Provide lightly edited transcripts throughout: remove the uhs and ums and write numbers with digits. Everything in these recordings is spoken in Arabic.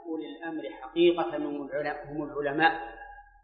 أولي الأمر حقيقة هم العلماء،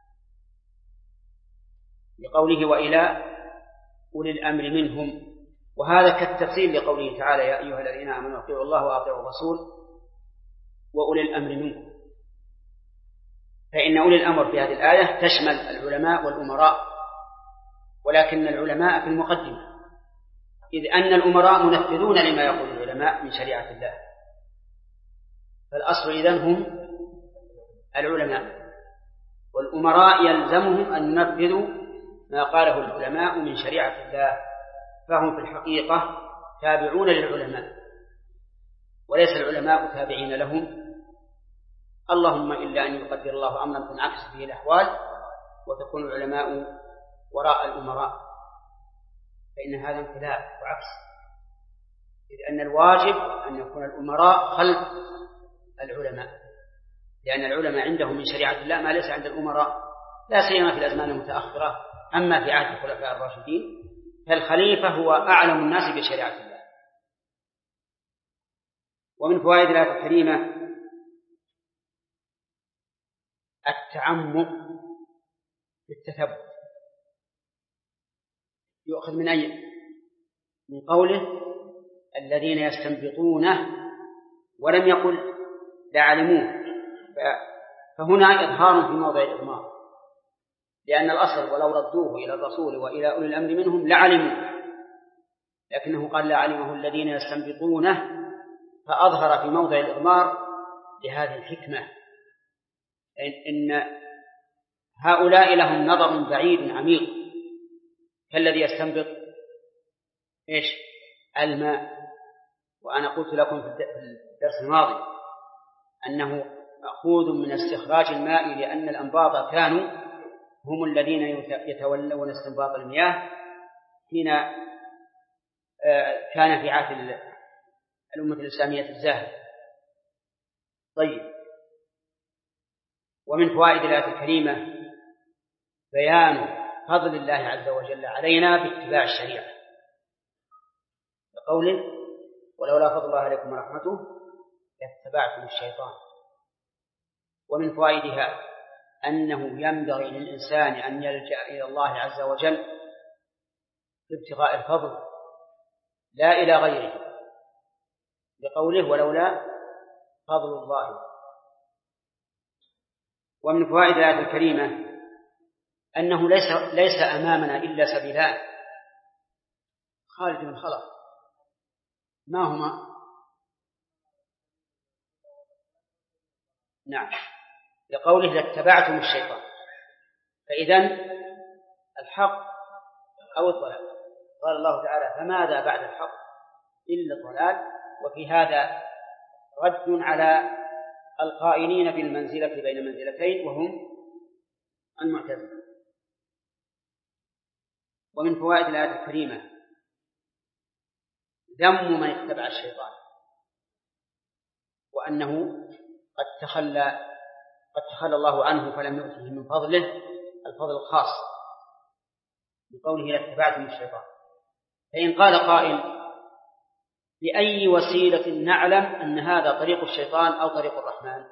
لقوله وإلى أولي الأمر منهم، وهذا كالتفسير لقوله تعالى يا أيها الذين آمنوا أطيعوا الله وأطيعوا الرسول وأولي الأمر منكم. فإن أولي الأمر في هذه الآية تشمل العلماء والأمراء، ولكن العلماء في المقدمة، إذ أن الأمراء منفذون لما يقول العلماء من شريعة الله، فالأصل إذن هم العلماء، والأمراء يلزمهم أن ينفذوا ما قاله العلماء من شريعة الله، فهم في الحقيقة تابعون للعلماء وليس العلماء تابعين لهم، اللهم إلا أن يقدر الله أمرا تنعكس به الأحوال وتكون العلماء وراء الأمراء، فإن هذا انقلاب وعكس، إذ أن الواجب أن يكون الأمراء خلف العلماء، لأن العلماء عندهم من شريعة الله ما ليس عند الأمراء، لا سيما في الأزمان المتأخرة. أما في عهد الخلفاء الراشدين فالخليفة هو أعلم الناس بشريعة الله. ومن فوائد الآية الكريمة التعمق في التثبت، يؤخذ من أي؟ من قوله الذين يستنبطونه، ولم يقل لعلموه، فهنا إظهار في موضع الإضمار، لأن الأصل ولو ردوه إلى الرسول وإلى أولي الأمر منهم لعلموه، لكنه قال لعلمه الذين يستنبطونه، فأظهر في موضع الإضمار لهذه الحكمة، إن هؤلاء لهم نظر بعيد عميق، كالذي يستنبط إيش؟ الماء. وأنا قلت لكم في الدرس الماضي أنه مأخوذ من استخراج الماء، لأن الأنباط كانوا هم الذين يتولون استنباط المياه حين كان في عهد الأمة الإسلامية الزاهد. طيب، ومن فوائد الآية الكريمة بيان فضل الله عز وجل علينا باتباع الشريعة، بقوله ولولا فضل الله عليكم ورحمته لاتبعتم الشيطان. ومن فوائدها أنه ينبغي للإنسان أن يلجأ إلى الله عز وجل في ابتغاء الفضل لا إلى غيره، بقوله ولولا فضل الله. ومن فوائد الآية الكريمة أنه ليس أمامنا إلا سبيلان خارج من خلق، ما هما؟ نعم، لقوله لاتبعتم الشيطان، فإذن الحق أو الضلال. قال الله تعالى فماذا بعد الحق إلا الضلال، وفي هذا رد على القائلين بالمنزلة بين منزلتين وهم المعتزلة. ومن فوائد الآية الكريمة ذم من اتبع الشيطان، وأنه قد تخلى الله عنه فلم يؤته من فضله الفضل الخاص، بقوله لاتبعتم الشيطان. فإن قال قائل بأي وسيلة نعلم أن هذا طريق الشيطان أو طريق الرحمن؟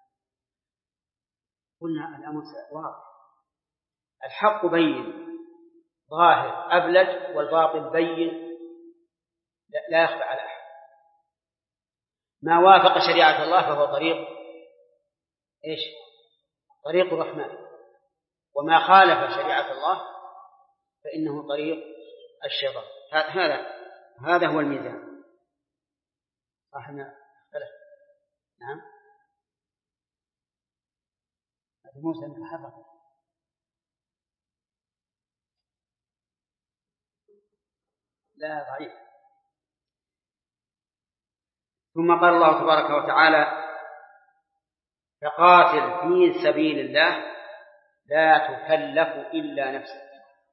قلنا الأمر واضح، الحق بين ظاهر أبلج، والباطل بين لا يخفى على أحد. ما وافق شريعة الله فهو طريق إيش؟ طريق الرحمن، وما خالف شريعة الله فإنه طريق الشيطان. هذا هو الميزان. صحنا اختلف. نعم، موسى متحرك. لا ضعيف. ثم قال الله تبارك وتعالى فقاتل في سبيل الله لا تكلف إلا نفسك.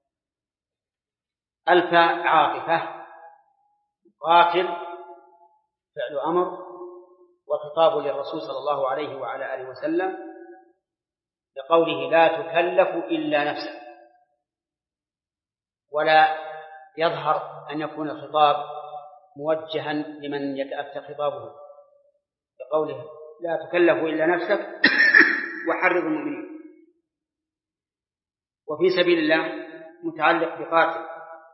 الفاء عاطفة، قاتل فعل أمر، وخطاب للرسول صلى الله عليه وعلى آله وسلم لقوله لا تكلف إلا نفسك، ولا يظهر أن يكون الخطاب موجها لمن يتأتى خطابه، بقوله لا تكلف إلا نفسك وحرض المؤمنين. وفي سبيل الله متعلق بقاتل،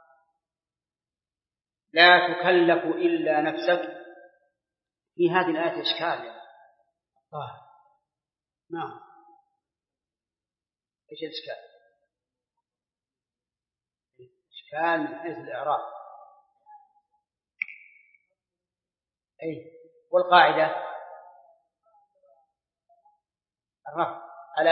لا تكلف إلا نفسك. في هذه الآية إشكال يا نعم، إيش الإشكال؟ إشكال من حيث الإعراب. أي والقاعدة الرفع على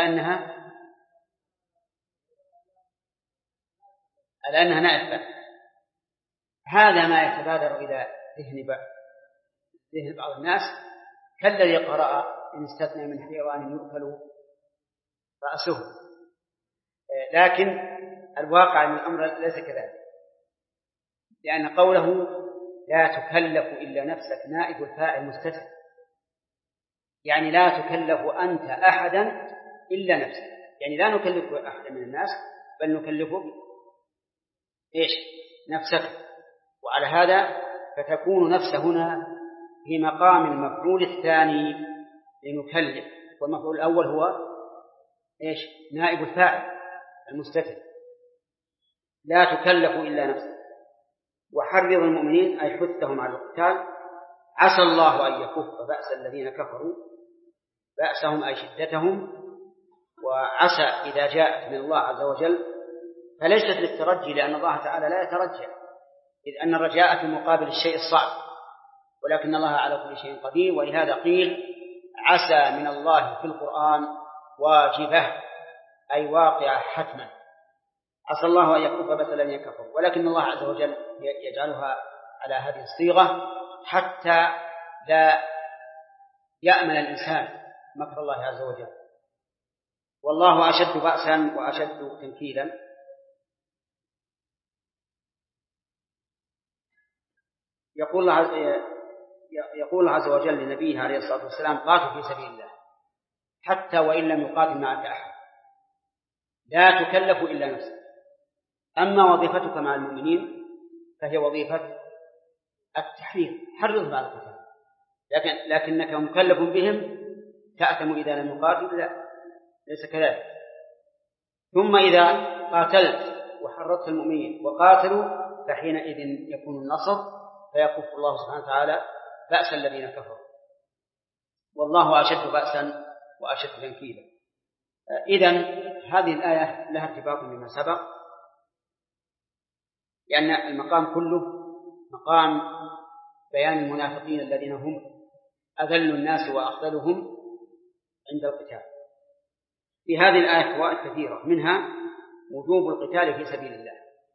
أنها نائب. هذا ما يتبادر إلى ذهن بعض الناس كالذي قرأ إن استثنى من حيوان يؤكل رأسه، لكن الواقع من الأمر ليس كذلك، لأن قوله لا تكلف إلا نفسك نائب الفاعل مستتر، يعني لا تكلف أنت أحدا إلا نفسك، يعني لا نكلف أحدا من الناس بل نكلفك إيش؟ نفسك. وعلى هذا فتكون نفس هنا في مقام المفعول الثاني لنكلف، والمفعول الأول هو إيش؟ نائب الفاعل المستتر. لا تكلف إلا نفسك وحرض المؤمنين أي حثهم على القتال، عسى الله أن يكف بأس الذين كفروا، بأسهم أي شدتهم. وعسى إذا جاءت من الله عز وجل فليست للترجي، لأن الله تعالى لا يترجى، إذ أن الرجاء في مقابل الشيء الصعب، ولكن الله على كل شيء قدير. ولهذا قيل عسى من الله في القرآن واجبة أي واقعة حتما. عسى الله أن يكف بأس الذين كفروا، ولكن الله عز وجل يجعلها على هذه الصيغة حتى لا يأمن الإنسان مكر الله عز وجل. والله أشد بأسا وأشد تنكيلا. يقول الله عز وجل لنبيه عليه الصلاة والسلام قاتل في سبيل الله حتى وإن لم يقاتل معك أحد، لا تكلف إلا نفسك. أما وظيفتك مع المؤمنين فهي وظيفة التحريض، حرض بعد القتال، لكنك مكلف بهم، تأثم إذا لم يقاتل، لا ليس كذلك. ثم إذا قاتلت وحرضت المؤمنين وقاتلوا فحينئذ يكون النصر، فيكف الله سبحانه وتعالى بأس الذين كفروا، والله أشد بأسا وأشد تنكيلا. إذن هذه الآية لها ارتباط بما سبق، لأن المقام كله مقام بيان المنافقين الذين هم أذل الناس وأخذلهم عند القتال. في هذه الآية فوائد كثيرة، منها وجوب القتال في سبيل الله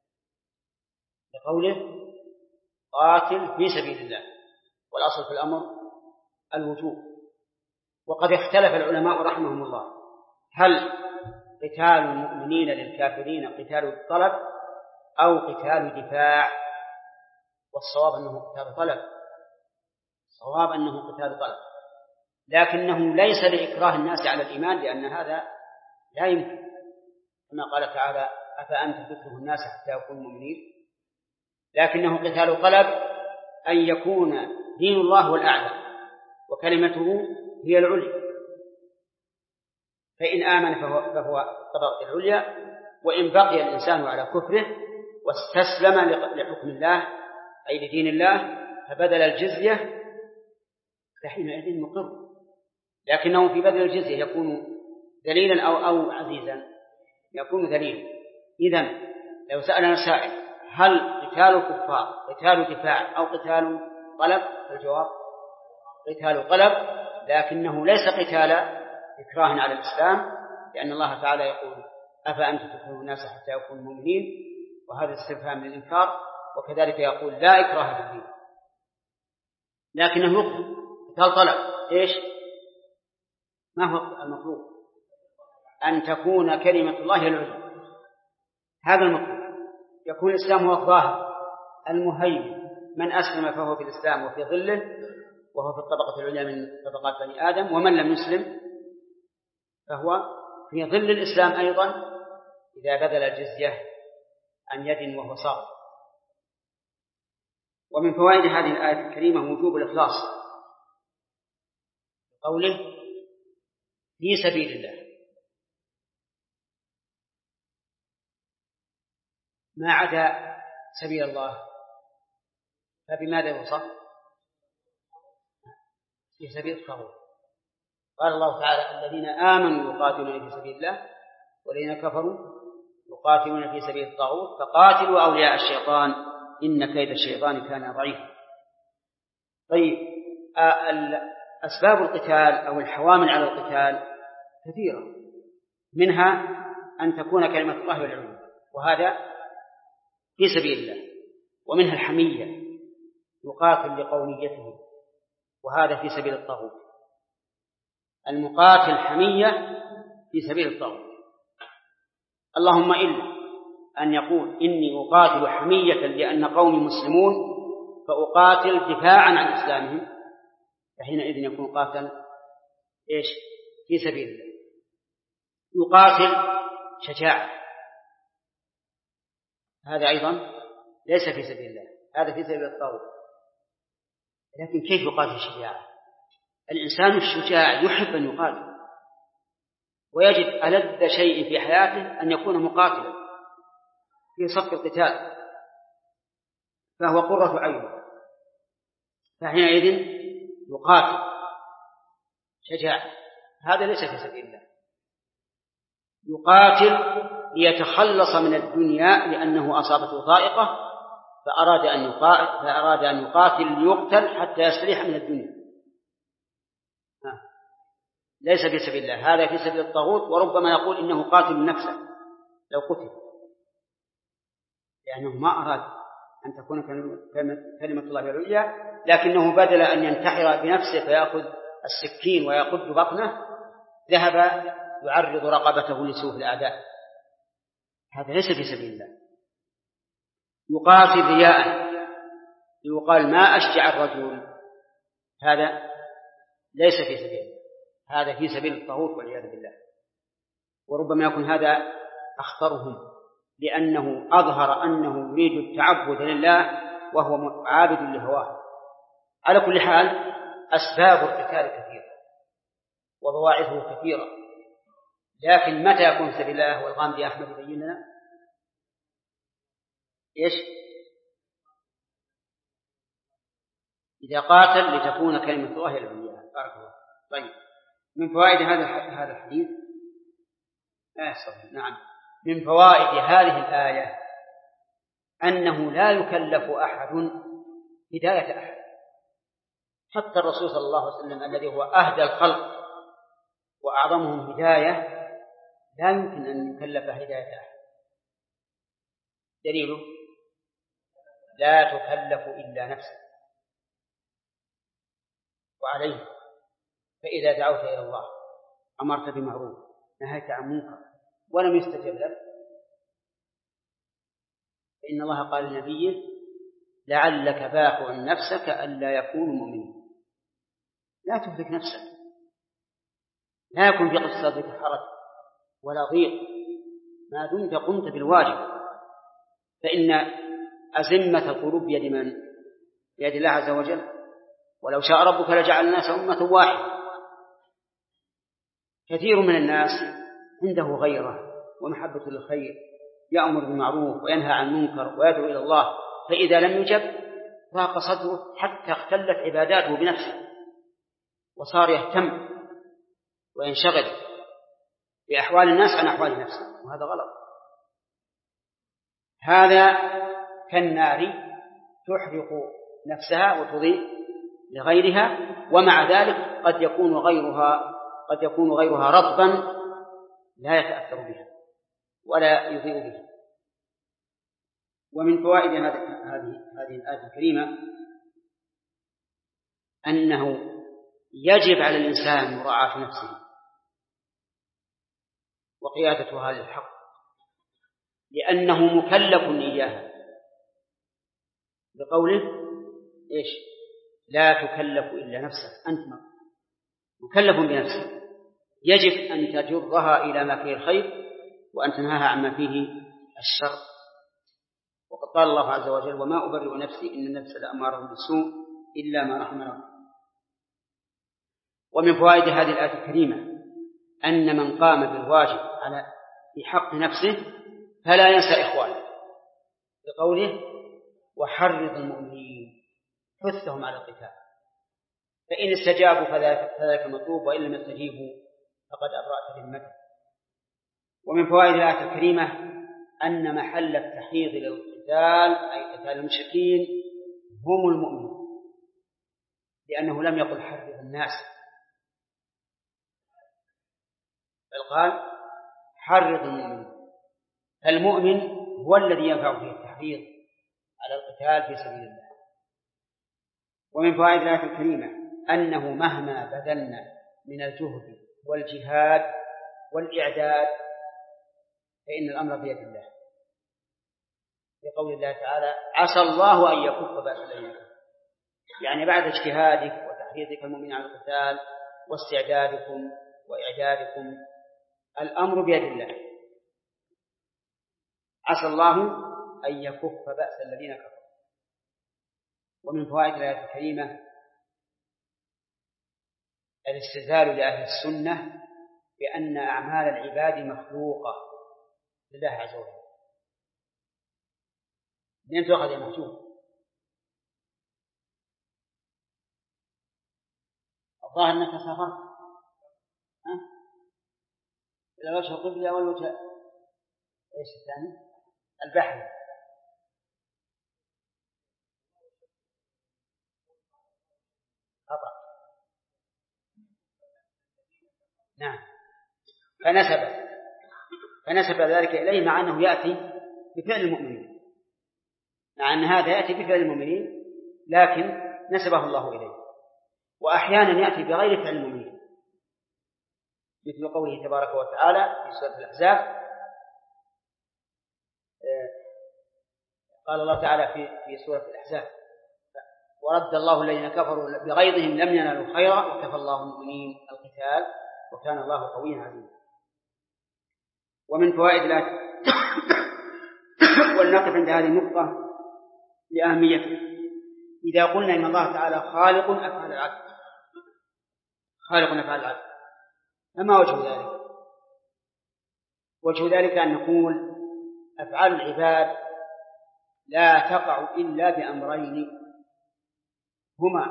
لقوله قاتل في سبيل الله، والأصل في الأمر الوجوب. وقد اختلف العلماء رحمهم الله هل قتال المؤمنين للكافرين قتال طلب أو قتال دفاع، والصواب أنه قتال طلب، الصواب أنه قتال طلب، لكنه ليس لإكراه الناس على الإيمان، لأن هذا لا يمكن، كما قال تعالى أفأنت تكره الناس حتى يكونوا مؤمنين، لكنه قتال طلب أن يكون دين الله هو الأعلى وكلمته هي العليا، فإن آمن فهو طبقة العليا، وإن بقي الإنسان على كفره واستسلم لحكم الله أي لدين الله فبذل الجزية فحينئذ مقر، لكنه في بذل الجزية يكون ذليلا أو عزيزا، يكون ذليلا. إذن لو سألنا سائل هل قتال الكفار قتال دفاع أو قتال طلب؟ الجواب قتال طلب، لكنه ليس قتال إكراه على الإسلام، لأن الله تعالى يقول أفأنت تكره الناس حتى يكونوا مؤمنين، وهذا استفهام للإنكار، وكذلك يقول لا إكراه في الدين، لكنه يقتل قتال طلب. إيش ما هو المطلوب؟ أن تكون كلمة الله العليا، هذا المطلوب، يكون الإسلام هو الظاهر المهيمن، من أسلم فهو في الإسلام وفي ظله، وهو في الطبقة العليا من طبقات بني آدم، ومن لم يسلم فهو في ظل الإسلام أيضا إذا بذل الجزية عن يد وهو صاغر. ومن فوائد هذه الآية الكريمة وجوب الإخلاص قوله في سبيل الله، ما عدا سبيل الله فبماذا يوصف؟ في سبيل الطاغوت. قال الله تعالى الذين آمنوا يقاتلون في سبيل الله والذين كفروا يقاتلون في سبيل الطاغوت فقاتلوا أولياء الشيطان إن كيد الشيطان كان ضعيفا. طيب، أسباب القتال أو الحوامل على القتال كثيرة، منها أن تكون كلمة الله العليا وهذا في سبيل الله، ومنها الحمية يقاتل لقوميته وهذا في سبيل الطاغوت. المقاتل حمية في سبيل الطاغوت، اللهم إلا أن يقول إني أقاتل حمية لأن قومي مسلمون فأقاتل دفاعا عن إسلامهم، فحينئذ يكون قاتل إيش؟ في سبيل الله. يقاتل شجاعة، هذا أيضا ليس في سبيل الله، هذا في سبيل الطاغوت. لكن كيف يقاتل شجاعة؟ الإنسان الشجاع يحب أن يقاتل ويجد ألذ شيء في حياته أن يكون مقاتلا في صف القتال، فهو قرة عينه، فحينئذ يقاتل شجاعة، هذا ليس في سبيل الله. يقاتل ليتخلص من الدنيا لأنه أصابته ضائقة فأراد أن يقاتل ليقتل حتى يستريح من الدنيا، ليس في سبيل الله، هذا في سبيل الطاغوت. وربما يقول إنه قاتل نفسه لو قتل، لأنه ما أراد أن تكون كلمة الله العليا، لكنه بدل أن ينتحر بنفسه فيأخذ السكين ويقد بطنه ذهب يعرض رقبته لسوء الأعداء، هذا ليس في سبيل الله. يقاتل رياء يقال ما أشجع الرجل، هذا ليس في سبيل الله، هذا في سبيل الطاغوت والعياذ بالله. وربما يكون هذا أخطرهم لأنه أظهر أنه يريد التعبد لله وهو عابد لهواه. على كل حال أسباب القتال كثيرة وبواعثه كثيرة، لكن متى يكون سبيل الله؟ والغامدي أحمد يبين لنا إيش؟ إذا قاتل لتكون كلمة الله العليا. بارك الله. طيب، من فوائد هذا الحديث نعم، من فوائد هذه الآية أنه لا يكلف أحد هداية أحد، حتى الرسول صلى الله عليه وسلم الذي هو أهدى الخلق وأعظمهم هداية لا يمكن أن يكلف هداية أحد. دليله لا تكلف إلا نفسك، وعليه فإذا دعوت إلى الله أمرت بمعروف نهيت عن منكر ولم يستجب لك فإن الله قال لنبيه لعلك باخع نفسك ألا يكونوا مؤمنين. لا تهلك نفسك، لا يكون في قصتك حرج ولا ضيق ما دمت قمت بالواجب، فإن أزمة القلوب بيد من؟ بيد الله عز وجل، ولو شاء ربك لجعل الناس أمة واحدة. كثير من الناس عنده غيرة ومحبة للخير، يأمر بالمعروف وينهى عن المنكر ويدعو إلى الله، فإذا لم يجب ضاق صدره حتى اختلت عباداته بنفسه وصار يهتم وينشغل بأحوال الناس عن أحوال نفسه، وهذا غلط. هذا كالنار تحرق نفسها وتضيء لغيرها، ومع ذلك قد يكون غيرها رطبا لا يتأثر بها ولا يضيء بها. ومن فوائد هذه الآية الكريمة أنه يجب على الإنسان مراعاة نفسه وقيادتها للحق، لأنه مكلف إياها، بقوله إيش؟ لا تكلف إلا نفسك، أنت مكلف بنفسك، يجب أن تجرها إلى ما فيه الخير وأن تنهاها عما فيه الشر. وقد قال الله عز وجل وما أبرئ نفسي إن النفس لأمارة بالسوء إلا ما رحم ربي. ومن فوائد هذه الآية الكريمة أن من قام بالواجب في حق نفسه فلا ينسى إخوانه، بقوله وحرض المؤمنين حثهم على القتال، فإن استجابوا فذلك مطلوب، وإن لم يستجيبوا فقد أبرأت ذمته. ومن فوائد الآية الكريمة أن محل التحريض للقتال أي قتال المشركين هم المؤمنون، لأنه لم يقل حرض الناس، بل قال حرض المؤمنين، فالمؤمن هو الذي ينفع فيه التحريض على القتال في سبيل الله. ومن فوائد الآية الكريمة أنه مهما بذلنا من الجهد والجهاد والإعداد فإن الأمر بيد الله، بقول الله تعالى عسى الله أن يكف بأس الذين كفروا، يعني بعد اجتهادك وتحريضك المؤمنين على القتال واستعدادكم وإعدادكم الأمر بيد الله، عسى الله أن يكف بأس الذين كفروا. ومن فوائد الآية الكريمة الاستدلال لأهل السنة بأن أعمال العباد مخلوقة لله عز وجل. من تأخذ يا محجوب؟ الظاهر أنك سافرت إلى وجه القبلة والوجه إيش الثاني؟ البحر. خطأ. نعم، فنسب ذلك إليه مع أنه يأتي بفعل المؤمنين، مع أن هذا يأتي بفعل المؤمنين لكن نسبه الله إليه. وأحيانا يأتي بغير فعل المؤمنين، مثل قوله تبارك وتعالى في سورة الأحزاب قال الله تعالى في سورة الأحزاب ورد الله الذين كفروا بغيظهم لم ينالوا خيرا وكفى الله المؤمنين القتال وكان الله قويا عزيزا. ومن فوائد الآية ولنقف عند هذه النقطة لأهميتها. إذا قلنا إن الله تعالى خالق أفعال العبد، فما وجه ذلك؟ وجه ذلك أن نقول أفعال العباد لا تقع إلا بأمرين هما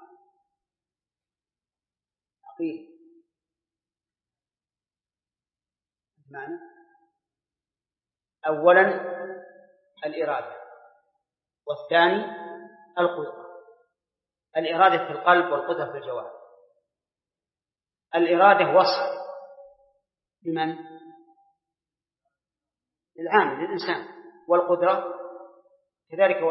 عقيدة معنى أولا الإرادة، والثاني القدرة. الإرادة في القلب والقدرة في الجوارح. الإرادة وصف لمن؟ للعامل للإنسان، والقدرة كذلك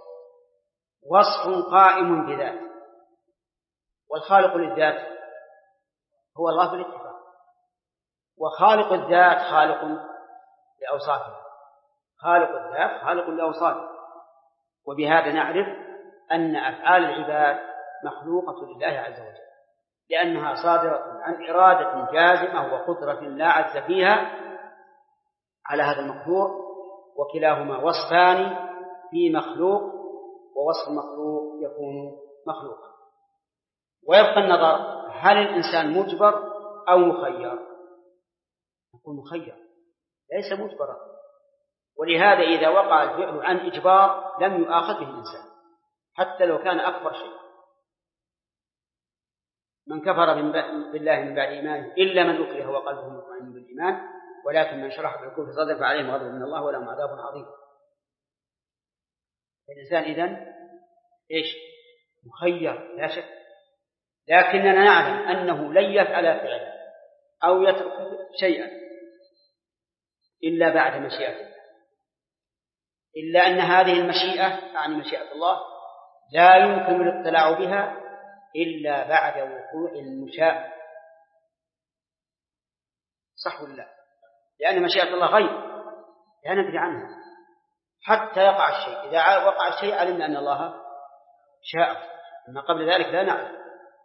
وصف قائم بذاته، والخالق للذات هو الله بالاتفاق، وخالق الذات خالق لأوصافه، وبهذا نعرف أن أفعال العباد مخلوقة لله عز وجل، لأنها صادرة عن إرادة جازمة وقدرة لا عجز فيها على هذا المقدور، وكلاهما وصفان في مخلوق، ووصف المخلوق يكون مخلوقا. ويبقى النظر هل الإنسان مجبر أو مخير؟ يكون مخير ليس مجبرا، ولهذا إذا وقع الفعل عن إجبار لم يؤاخذ به الإنسان حتى لو كان أكبر شيء. من كفر بالله من بعد إيمانه إلا من أكره وقلبه مطمئن بالإيمان ولكن من شرح بالكفر صدره فعليهم غضب من الله ولهم عذاب عظيم. الإنسان إذن مخير لا شك، لكننا نعلم أنه لن يفعل فعلا أو يترك شيئا إلا بعد مشيئة الله، إلا أن هذه المشيئة يعني مشيئة الله لا يمكن الاطلاع بها إلا بعد وقوع المشاء. صح ولا لا؟ لأن مشيئة الله غيب لا ندري عنها حتى يقع الشيء. إذا وقع الشيء علمنا أن الله شاء، أما قبل ذلك لا نعلم.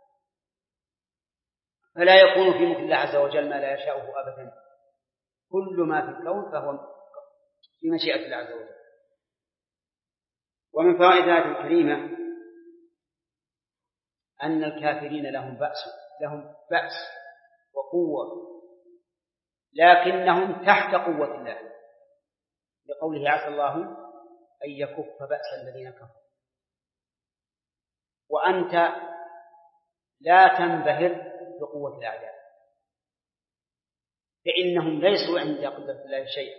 فلا يكون في ملك الله عز وجل ما لا يشاءه أبدا، كل ما في الكون فهو في مشيئة الله عز وجل. ومن فوائد الآية الكريمة أن الكافرين لهم بأس لهم بأس وقوة، لكنهم تحت قوة الله، لقوله عسى الله أن يكف بأس الذين كفروا. وأنت لا تنبهر بقوة الأعداء، فإنهم ليسوا عند قدرة الله شيئا،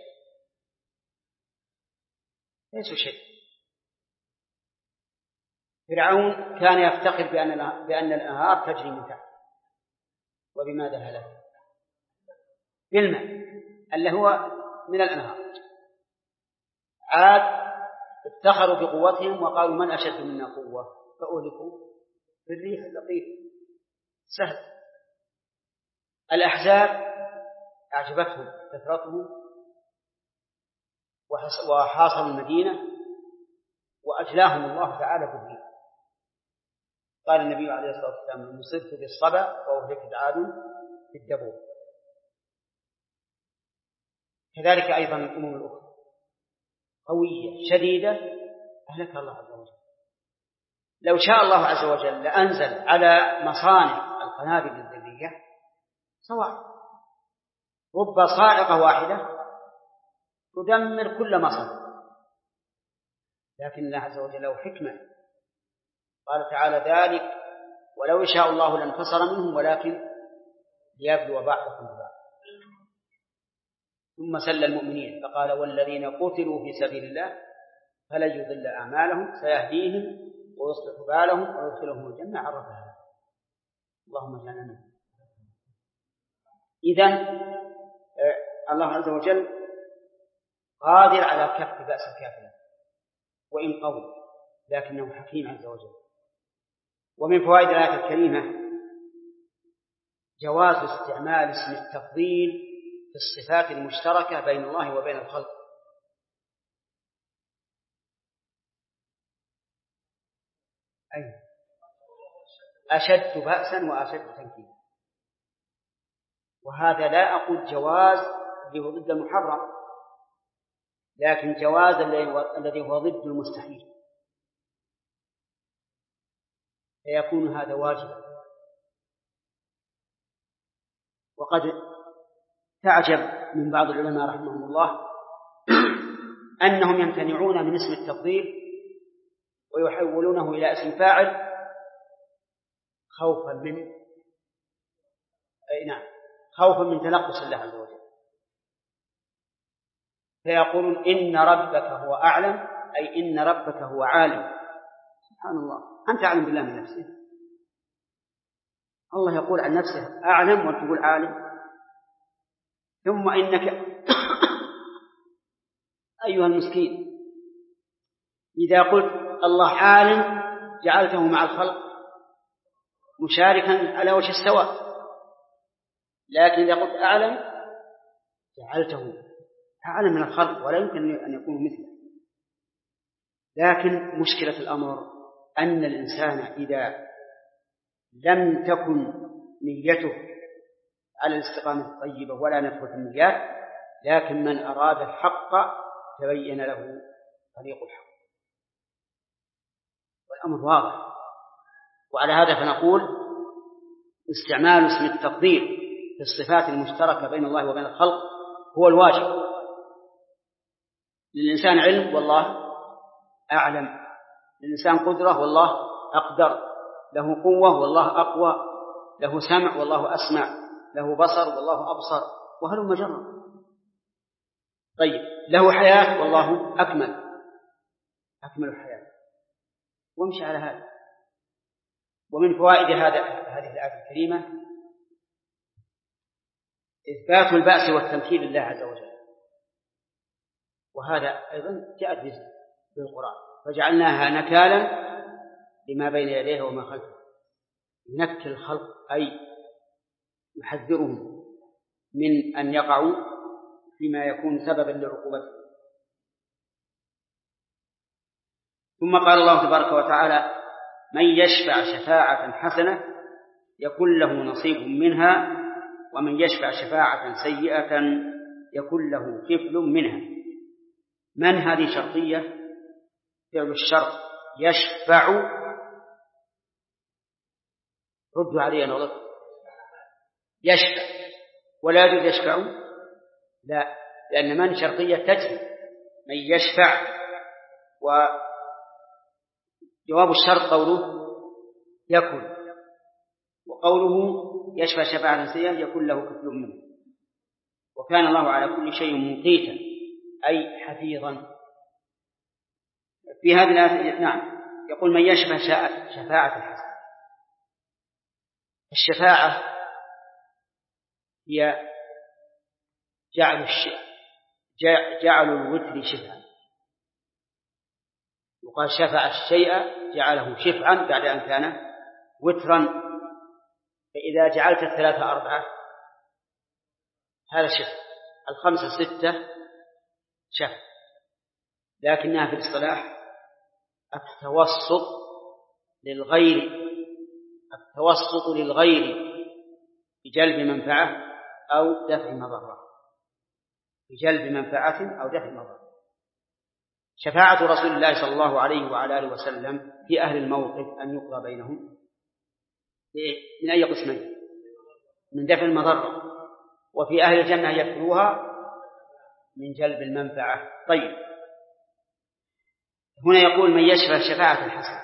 ليسوا شيء. فرعون كان يفتخر بأن الأنهار تجري من تحته، وبماذا هلك؟ بالماء اللي هو من الأنهار. عاد افتخروا بقوتهم وقالوا من أشد منا قوة، فأهلكوا بالريح اللطيف سهل. الأحزاب أعجبتهم كثرتهم وحاصروا المدينة وأجلاهم الله تعالى بالريح. قال النبي عليه الصلاة والسلام نصرت بالصبا وأهلكت عاد بالدبور. كذلك أيضا الأمم الأخرى قوية شديدة أهلكها الله عز وجل. لو شاء الله عز وجل لأنزل على مصانع القنابل الذرية سواء، رب صاعقة واحدة تدمر كل مصنع، لكن الله عز وجل له حكمة. قال تعالى ذلك ولو شاء الله لانتصر منهم ولكن ليبلو بعضكم ببعض. ثم سل المؤمنين فقال والذين قتلوا في سبيل الله فلن يضل أعمالهم سيهديهم ويصلح بالهم ويدخلهم الجنة عرفها. اللهم اجعلنا منهم. إذن الله عز وجل قادر على كف بأس الكافرين وإن قوي، لكنه حكيم عز وجل. ومن فوائد الآية الكريمة جواز استعمال اسم التفضيل في الصفات المشتركة بين الله وبين الخلق. أي أشد بأسا وأشد تنكيلا. وهذا لا أقول جواز الذي هو ضد المحرم، لكن جواز الذي هو ضد المستحيل، فيكون هذا واجبا. وقد تعجب من بعض العلماء رحمهم الله أنهم يمتنعون من اسم التفضيل ويحولونه إلى اسم فاعل خوفا من تنقص الله عز وجل، فيقولون إن ربك هو أعلم، أي إن ربك هو عالم. سبحان الله، أنت أعلم بالله من نفسه. الله يقول عن نفسه أعلم وتقول عالم. ثم إنك أيها المسكين إذا قلت الله عالم جعلته مع الخلق مشاركا على وجه السواء، لكن إذا قلت أعلم جعلته أعلم من الخلق ولا يمكن أن يكون مثله. لكن مشكلة الأمر أن الإنسان إذا لم تكن نيته على الاستقامة الطيبة ولا نفوة النيات، لكن من أراد الحق تبين له طريق الحق والأمر واضح. وعلى هذا فنقول استعمال اسم التفضيل في الصفات المشتركة بين الله وبين الخلق هو الواجب. للإنسان علم والله أعلم، للإنسان قدرة والله أقدر، له قوة والله أقوى، له سمع والله أسمع، له بصر والله أبصر، وهلم جرا. طيب له حياة والله أكمل الحياة، وامشي على هذا. ومن فوائد هذه الآية الكريمة إثبات البأس والتمثيل لله عز وجل، وهذا أيضا جاءت بالقرآن فجعلناها نكالا لما بين يديه وما خلفه. نكل الخلق أي نحذرهم من أن يقعوا فيما يكون سببا لعقوبته. ثم قال الله تبارك وتعالى من يشفع شفاعة حسنة يكن له نصيب منها ومن يشفع شفاعة سيئة يكن له كفل منها. من هذه شرطية فعل الشرط يشفع. ردوا علي نظر يشفع، ولا يجوز يشفع؟ لا، لأن من شرطية تجري، من يشفع، وجواب الشرط قوله يكن، وقوله يشفع شفاعة سيئة يكون له كفل منه. وكان الله على كل شيء مقيتا أي حفيظا. في هذه الآية نعم يقول من يشفع شفاعة الحسنة. الشفاعة هي جعل الوتر شفعا، وقال شفع الشيء جعله شفعا بعد أن كان وترا. فإذا جعلت 3 4 هذا شفع، 5 6 شفع، لكنها في الاصطلاح التوسط للغير بجلب منفعة أو دفع مضرة، شفاعة رسول الله صلى الله عليه وعلى آله وسلم في أهل الموقف أن يقضى بينهم من أي قسمين؟ من دفع المضرة. وفي أهل الجنة يدخلوها من جلب المنفعة. طيب، هنا يقول من يشفع شفاعة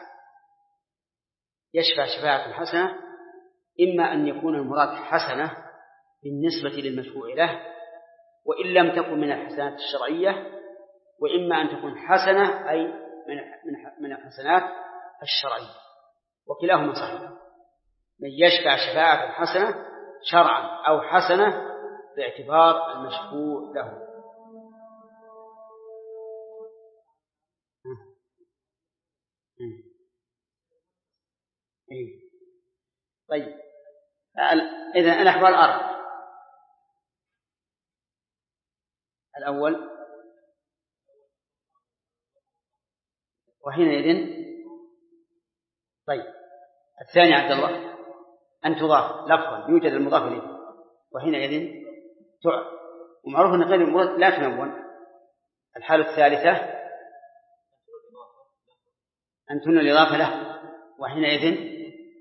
الحسنة، إما أن يكون المراد حسنة بالنسبة للمشفوع له وإن لم تكن من الحسنات الشرعية، وإما أن تكون حسنة أي من الحسنات الشرعية، وكلاهما صحيح. من يشفع شفاعة حسنة شرعا أو حسنة باعتبار المشفوع له. طيب، إذن الأحوال 4. الأول وحينئذ. طيب، الثاني عبد الله أن تضاف لفظا يوجد المضاف إليه وحينئذ تعرف، ومعروف أن غير المضاف لا تنون. الحالة الثالثة أن تنون الإضافة له وحينئذ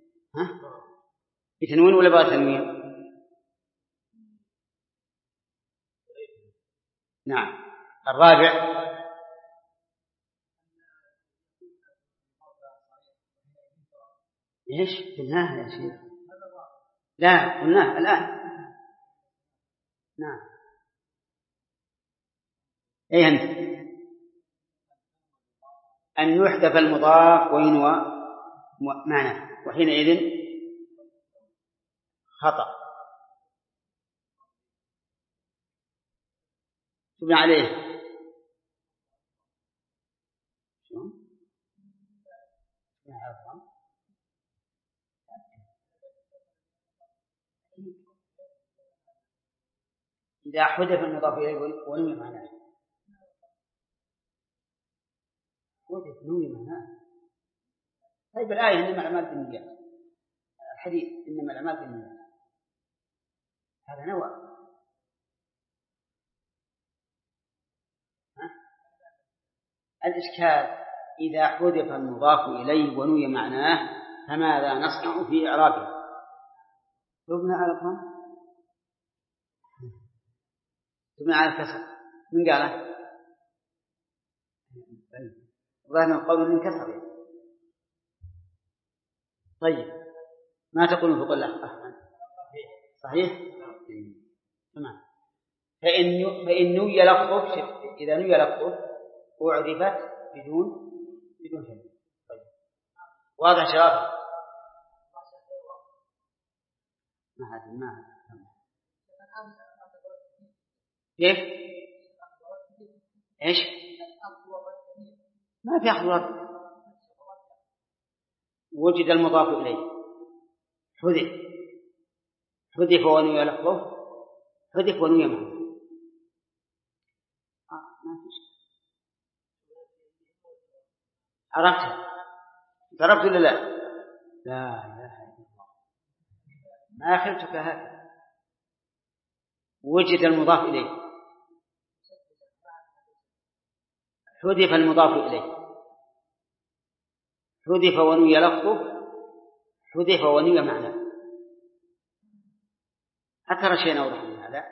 بتنوين ولا بغير تنوين؟ نعم. الرابع إيش قلناه يا شيخ؟ لا قلناه الآن. نعم. أي أنت أن يحذف المضاف وينوى معنى وحينئذ خطأ تبنى عليه. إذا حذف المضاف إليه ونوي معناه طيب، الآية إنما الأعمال بالنيات، الحديث إنما الأعمال بالنيات، هذا نوع. الإشكال إذا حذف المضاف إليه ونوي معناه فماذا نصنع في إعرابه؟ تبنى على الضم، تبنى على الكسر. من قاله؟ ظاهر من قول من كسر. طيب، ما تقولون في قول الله صحيح؟ تمام. فإن نوي لفظه، إذا نوي لفظه أعرفت بدون شيء. طيب، واضح شباب؟ ما كيف؟ إيش؟ ما في أخذ ورد، وجد المضاف إليه حذف ونوي لفظه، حذف ونوي معنى. ما في شيء. عرفت ولا لا؟ لا إله إلا الله، ما أخرتك هكذا. وجد المضاف إليه، حذف المضاف إليه، حذف ونوي لفظه، حذف ونوي معنى. أترى شيء أوضح من هذا؟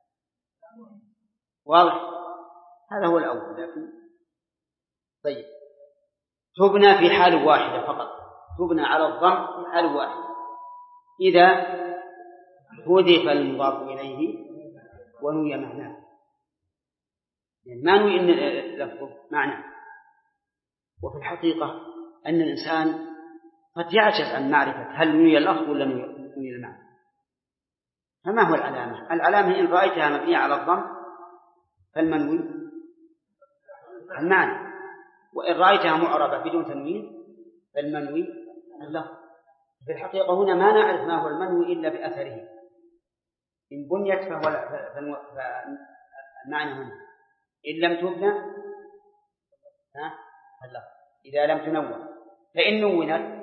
واضح؟ هذا هو الأول. لكن طيب، تبنى في حال واحدة فقط، تبنى على الضم في حال واحدة إذا حذف المضاف إليه ونوي معناه، يعني ما نوي إن لفظه معنى. وفي الحقيقة أن الإنسان قد يعجز عن معرفة هل نوي اللفظ ولا نوي المعنى. فما هو العلامة؟ العلامة إن رأيتها مبنية على الضم فالمنوي المعنى، وإن رأيتها معربة بدون تنوين فالمنوي اللفظ. في الحقيقة هنا ما نعرف ما هو المنوي إلا بأثره، إن بنيت فالمعنى هنا، إن لم تبنى اللفظ، إذا لم تنون. فإن نونت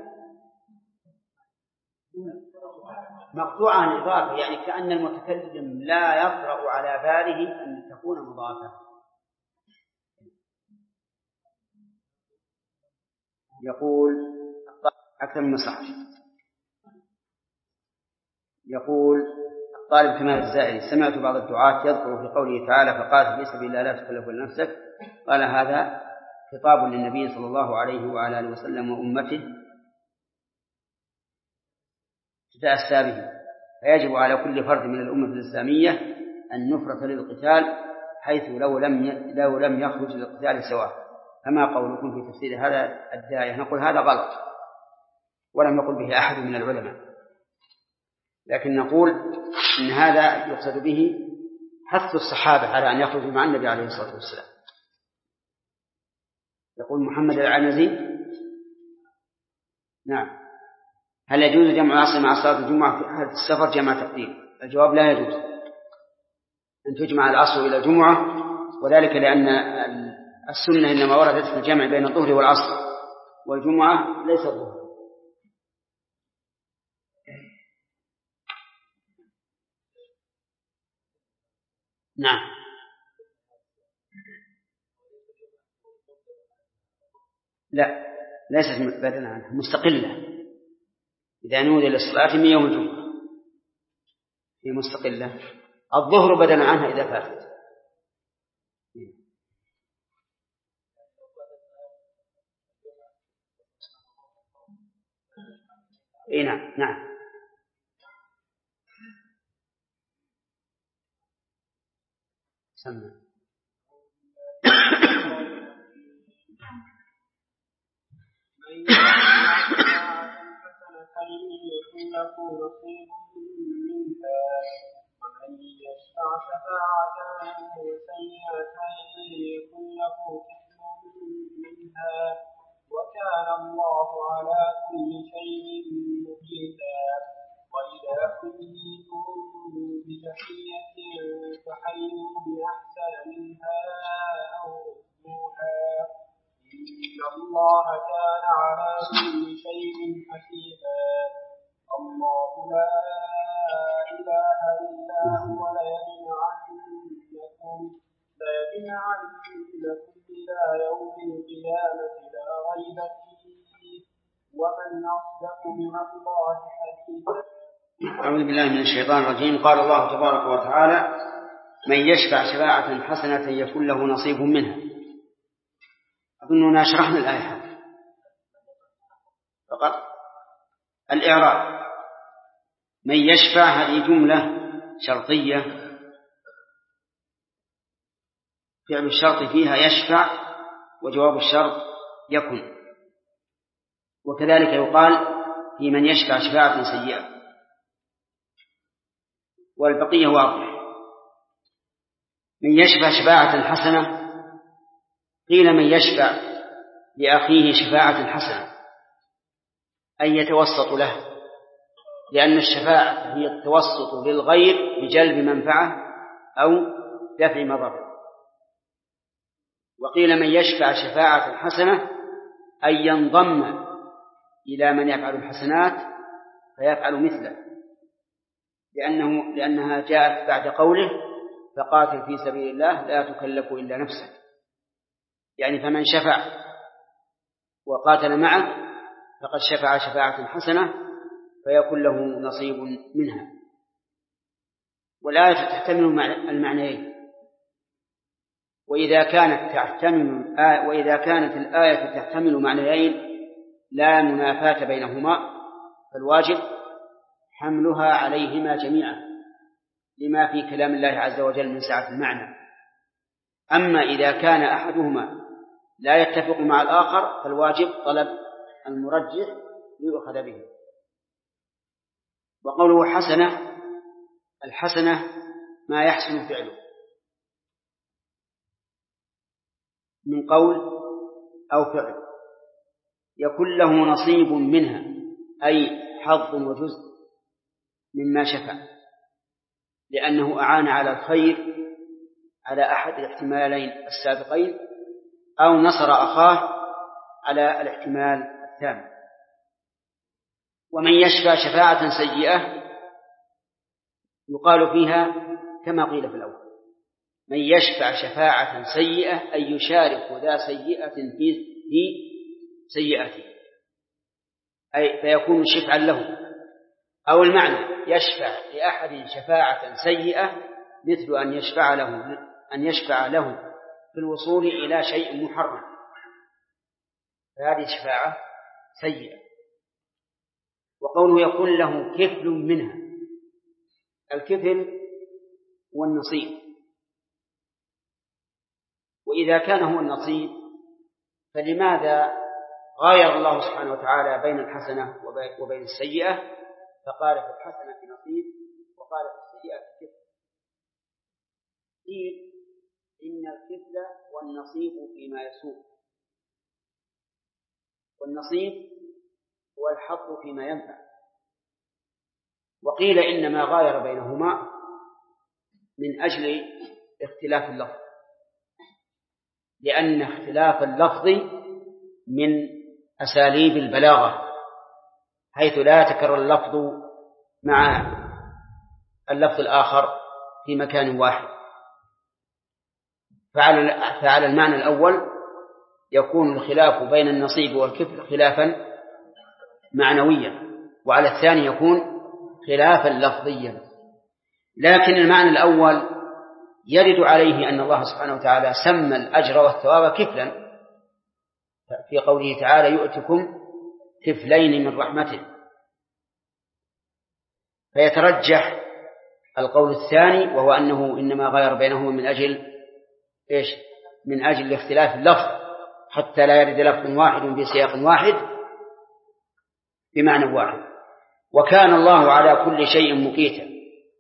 مقطوعة عن إضافة، يعني كأن المتكلم لا يطرأ على باله أن تكون مضافة. يقول أكثر من صحيح، يقول الطالب كمال الزائري: سمعت بعض الدعاة يذكر في قوله تعالى فقال في سبيل الله لا تكلف لنفسك، قال هذا خطاب للنبي صلى الله عليه وعلى آله وسلم وأمته تتأسى به، فيجب على كل فرد من الأمة الإسلامية أن نفرط للقتال، حيث لو لم يخرج للقتال سواء. فما قولكم في تفسير هذا الداعية؟ نقول هذا غلط، ولم يقل به أحد من العلماء، لكن نقول إن هذا يقصد به حث الصحابة على أن يخرجوا مع النبي عليه الصلاة والسلام. يقول محمد العنزي: نعم، هل يجوز جمع العصر مع صلاة الجمعة في حالة السفر جمع تقديم؟ الجواب: لا يجوز أن تجمع العصر إلى الجمعة، وذلك لأن السنة إنما وردت في الجمع بين الظهر والعصر، والجمعة ليس الظهر. نعم، لا، ليست بدلا عنها، مستقلة. إذا نودي للصلاة من يوم الجمعة هي مستقلة، الظهر بدلا عنها إذا فاتت. إيه نعم نعم. سمع. ومن يشفع شفاعة سيئة يكن له كفل منها وكان الله على كل شيء مقيتا. وإذا حييتم بتحية فحيوا بأحسن منها أو ردوها إن الله كان على كل شيء حسيبا. الله لا إله إلا هو ليجمعنكم إلى يوم القيامة لا ريب فيه ومن أصدق من الله حديثا. أعوذ بالله من الشيطان الرجيم. قال الله تبارك وتعالى: من يشفع شفاعة حسنة يكون له نصيب منها. أظننا شرحنا الآية فقط. الإعراب: من يشفع هذه جملة شرطية، فعل الشرط فيها يشفع، وجواب الشرط يكن. وكذلك يقال في من يشفع شفاعة سيئة، والبقية واضح. من يشفع شفاعة حسنة، قيل من يشفع لأخيه شفاعة حسنة أن يتوسط له، لأن الشفاعة هي التوسط للغير بجلب منفعة أو دفع مضرة. وقيل من يشفع شفاعة حسنة أن ينضم إلى من يفعل الحسنات فيفعل مثله، لأنها جاءت بعد قوله فقاتل في سبيل الله لا تكلف إلا نفسك، يعني فمن شفع وقاتل معه فقد شفع شفاعة حسنة فيكون له نصيب منها. والآية تحتمل المعنيين، وإذا كانت الآية تحتمل معنيين لا منافاة بينهما فالواجب حملها عليهما جميعا لما في كلام الله عز وجل من سعة المعنى. أما إذا كان أحدهما لا يتفق مع الآخر فالواجب طلب المرجح ليؤخذ به. وقوله حسنة، الحسنة ما يحسن فعله من قول أو فعل يكون له نصيب منها، أي حظ وجزء مما شفع، لأنه أعان على الخير على أحد الاحتمالين السابقين أو نصر أخاه على الاحتمال الثاني. ومن يشفع شفاعة سيئة يقال فيها كما قيل في الأول، من يشفع شفاعة سيئة أي يشارك ذا سيئة في سيئته، أي فيكون شفعا له. أو المعنى يشفع لأحد شفاعة سيئة مثل أن يشفع له في الوصول إلى شيء محرم، فهذه شفاعة سيئة. وقوله يكون له كفل منها، الكفل هو النصيب، وإذا كان هو النصيب فلماذا غاير الله سبحانه وتعالى بين الحسنة وبين السيئة، فقال في الحسنة نصيب وقال في السيئة كفل؟ قيل إن الكفل والنصيب فيما يسوء، والنصيب هو الحظ فيما ينفع. وقيل إنما غاير بينهما من أجل اختلاف اللفظ، لأن اختلاف اللفظ من أساليب البلاغة، حيث لا يتكرر اللفظ مع اللفظ الآخر في مكان واحد. فعلى المعنى الأول يكون الخلاف بين النصيب والكفل خلافا معنويا، وعلى الثاني يكون خلافا لفظيا. لكن المعنى الأول يرد عليه أن الله سبحانه وتعالى سمى الأجر والثواب كفلا في قوله تعالى يؤتكم كفلين من رحمته، فيترجح القول الثاني وهو أنه إنما غير بينهما من أجل اختلاف اللفظ، حتى لا يرد لفظ واحد بسياق واحد بمعنى واحد. وكان الله على كل شيء مقيتا،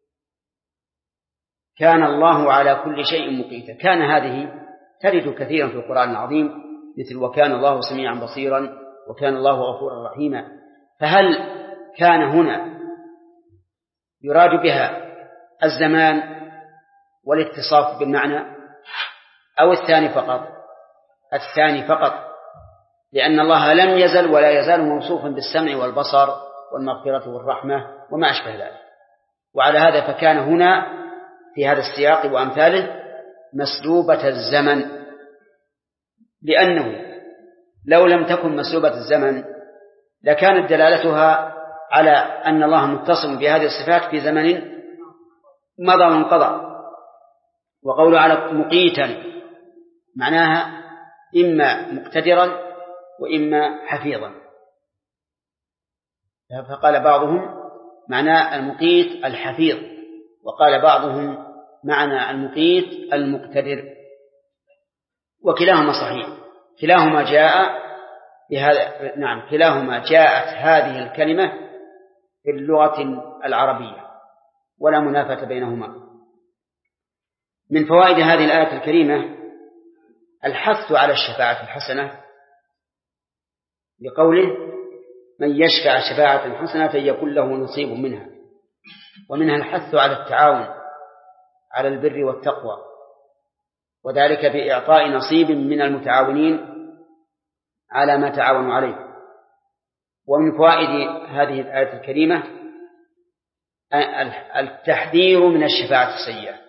كان الله على كل شيء مقيتا. كان هذه ترد كثيرا في القرآن العظيم، مثل وكان الله سميعا بصيرا وكان الله غفورا رحيما. فهل كان هنا يراد بها الزمان والاتصاف بالمعنى أو الثاني فقط؟ الثاني فقط، لأن الله لم يزل ولا يزال موصوفا بالسمع والبصر والمغفرة والرحمة وما أشبه ذلك. وعلى هذا فكان هنا في هذا السياق وأمثاله مسلوبة الزمن، لأنه لو لم تكن مسلوبة الزمن لكانت دلالتها على أن الله متصل بهذه الصفات في زمن مضى وانقضى. وقوله على مقيتا معناها إما مقتدرا وإما حفيظا. فقال بعضهم معنى المقيت الحفيظ، وقال بعضهم معنى المقيت المقتدر، وكلاهما صحيح. كلاهما جاءت هذه الكلمة في اللغة العربية ولا منافاة بينهما. من فوائد هذه الآية الكريمة الحث على الشفاعة الحسنة لقوله من يشفع شفاعة حسنة فيكون له نصيب منها. ومنها الحث على التعاون على البر والتقوى، وذلك بإعطاء نصيب من المتعاونين على ما تعاونوا عليه. ومن فوائد هذه الآية الكريمة التحذير من الشفاعة السيئة.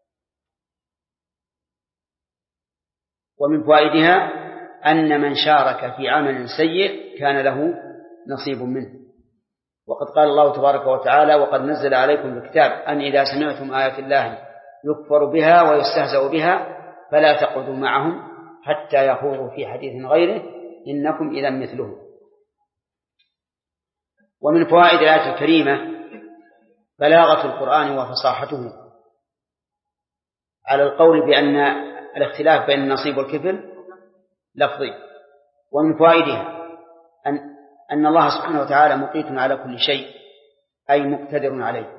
ومن فوائدها أن من شارك في عمل سيء كان له نصيب منه. وقد قال الله تبارك وتعالى: وقد نزل عليكم الكتاب أن إذا سمعتم آيات الله يكفر بها ويستهزأ بها فلا تقعدوا معهم حتى يخوضوا في حديث غيره إنكم إذا مثلهم. ومن فوائد الآية الكريمة بلاغة القرآن وفصاحته، على القول بأن الاختلاف بين النصيب والكفل لفظي. ومن فوائدها أن الله سبحانه وتعالى مقيت على كل شيء، أي مقتدر عليه،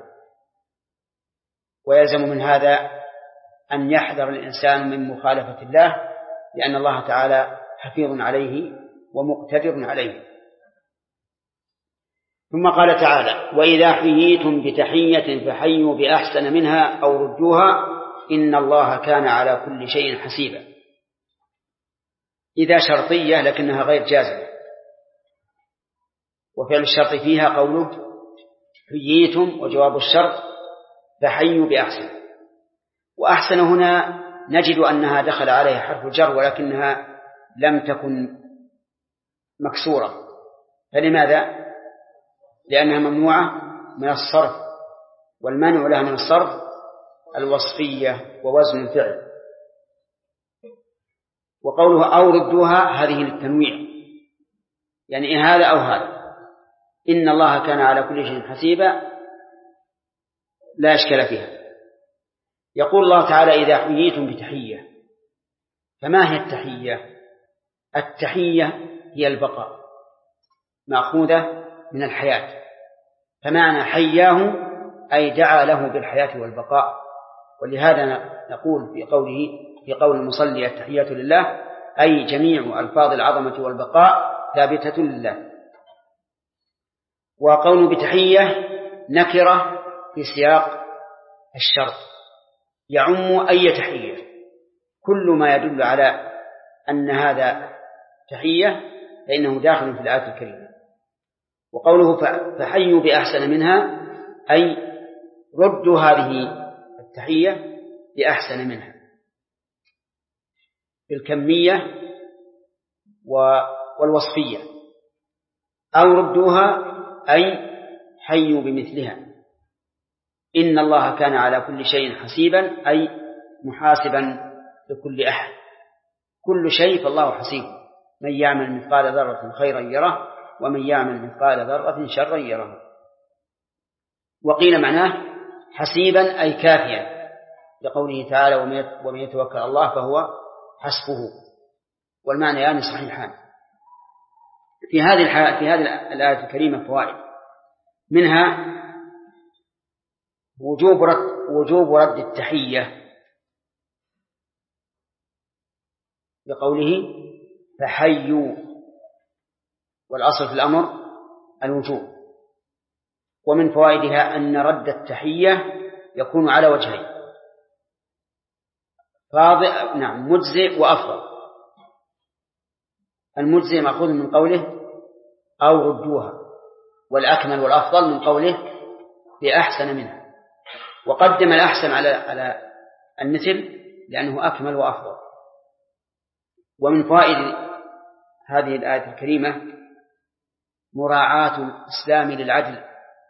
ويلزم من هذا أن يحذر الإنسان من مخالفة الله، لأن الله تعالى حفيظ عليه ومقتدر عليه. ثم قال تعالى: وإذا حييتم بتحية فحيوا بأحسن منها أو ردوها إن الله كان على كل شيء حسيبا. إذا شرطية لكنها غير جازمة، وفعل الشرط فيها قوله حييتم، وجواب الشرط فحيوا بأحسن. وأحسن هنا نجد أنها دخل عليها حرف الجر ولكنها لم تكن مكسورة. فلماذا؟ لأنها ممنوعة من الصرف، والمنع لها من الصرف الوصفية ووزن الفعل. وقوله أو ردوها هذه للتنويع، يعني هذا أو هذا. إن الله كان على كل شيء حسيبا لا إشكال فيها. يقول الله تعالى: إذا حييتم بتحية. فما هي التحية؟ التحية هي البقاء، مأخوذة من الحياة، فمعنى حياه أي دعا له بالحياة والبقاء. ولهذا نقول في قول المصلي: التحية لله، أي جميع ألفاظ العظمة والبقاء ثابتة لله. وقول بتحية نكرة في سياق الشرط، يعم أي تحية، كل ما يدل على أن هذا تحية فإنه داخل في الآية الكريمة. وقوله فحيوا بأحسن منها أي ردوا هذه التحية بأحسن منها، بالكمية والوصفية، أو ردوها أي حيوا بمثلها. إن الله كان على كل شيء حسيبا أي محاسبا لكل أحد، كل شيء فالله حسيب، من يعمل مثقال ذرة خيرا يره ومن يعمل مثقال ذرة شرا يره. وقيل معناه حسيبا أي كافيا، لقوله تعالى: ومن يتوكل على الله فهو حسبه. والمعنى يعني صحيحان. في هذه الآية الكريمة فوائد، منها وجوب رد التحية بقوله فحيوا، والأصل في الأمر الوجوب. ومن فوائدها أن رد التحية يكون على وجهين: مجزئ وأفضل. المجزئ مأخوذ من قوله أو ردوها، والأكمل والأفضل من قوله بأحسن منها، وقدم الأحسن على المثل لأنه أكمل وأفضل. ومن فوائد هذه الآية الكريمة مراعاة الإسلام للعدل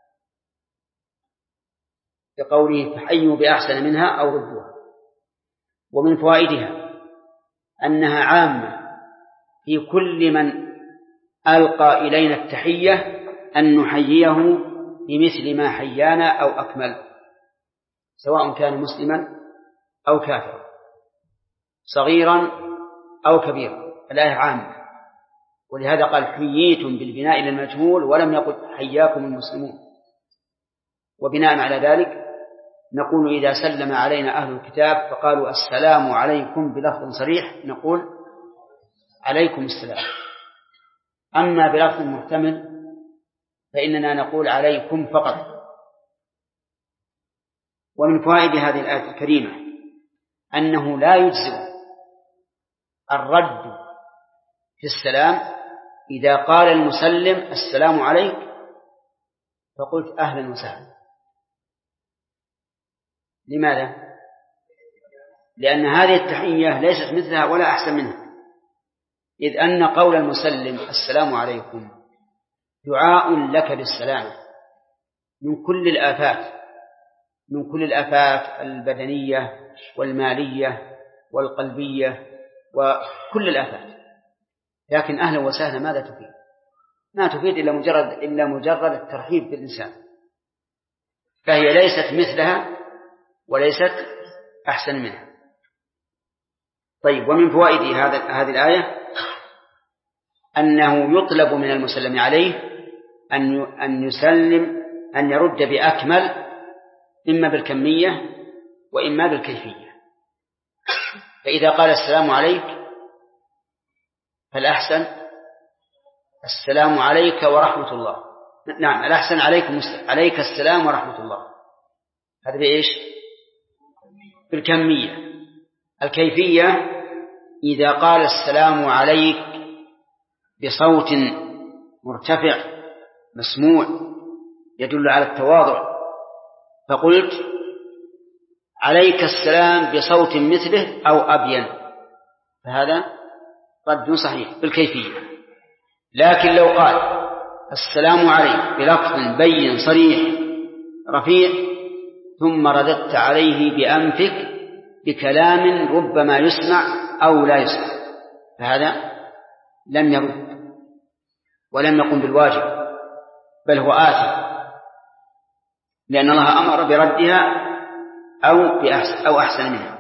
بقوله فحيوا بأحسن منها أو ردوها. ومن فوائدها أنها عامة في كل من ألقى إلينا التحية أن نحييه بمثل ما حيانا أو أكمل، سواء كان مسلما أو كافرا، صغيرا أو كبيرا. الآية عامة، ولهذا قال حييتم بالبناء للمجهول ولم يقل حياكم المسلمون. وبناء على ذلك نقول إذا سلم علينا أهل الكتاب فقالوا السلام عليكم بلفظ صريح نقول عليكم السلام. أما بلفظ محتمل فإننا نقول عليكم فقط. ومن فوائد هذه الآية الكريمة أنه لا يجزئ الرد في السلام إذا قال المسلم السلام عليك فقلت أهلا وسهلا. لماذا؟ لأن هذه التحية ليست مثلها ولا أحسن منها، إذ أن قول المسلم السلام عليكم دعاء لك بالسلامة من كل الآفات، من كل الآفات البدنية والمالية والقلبية وكل الآفات. لكن أهلا وسهلا ماذا تفيد؟ ما تفيد إلا مجرد الترحيب بالإنسان، فهي ليست مثلها وليست أحسن منها. طيب، ومن فوائد هذه الآية أنه يطلب من المسلم عليه أن يسلم، أن يرد بأكمل، إما بالكمية وإما بالكيفية. فإذا قال السلام عليك فالأحسن السلام عليك ورحمة الله. نعم، الأحسن عليك السلام ورحمة الله. هذا بإيش؟ بالكمية. الكيفية إذا قال السلام عليك بصوت مرتفع مسموع يدل على التواضع، فقلت عليك السلام بصوت مثله أو أبين، فهذا رد صحيح بالكيفية. لكن لو قال السلام عليك بلفظ بين صريح رفيع ثم رددت عليه بأنفك بكلام ربما يسمع أو لا يسمع، فهذا لم يرد ولم يقم بالواجب، بل هو آثم، لأن الله أمر بردها أو أحسن منها.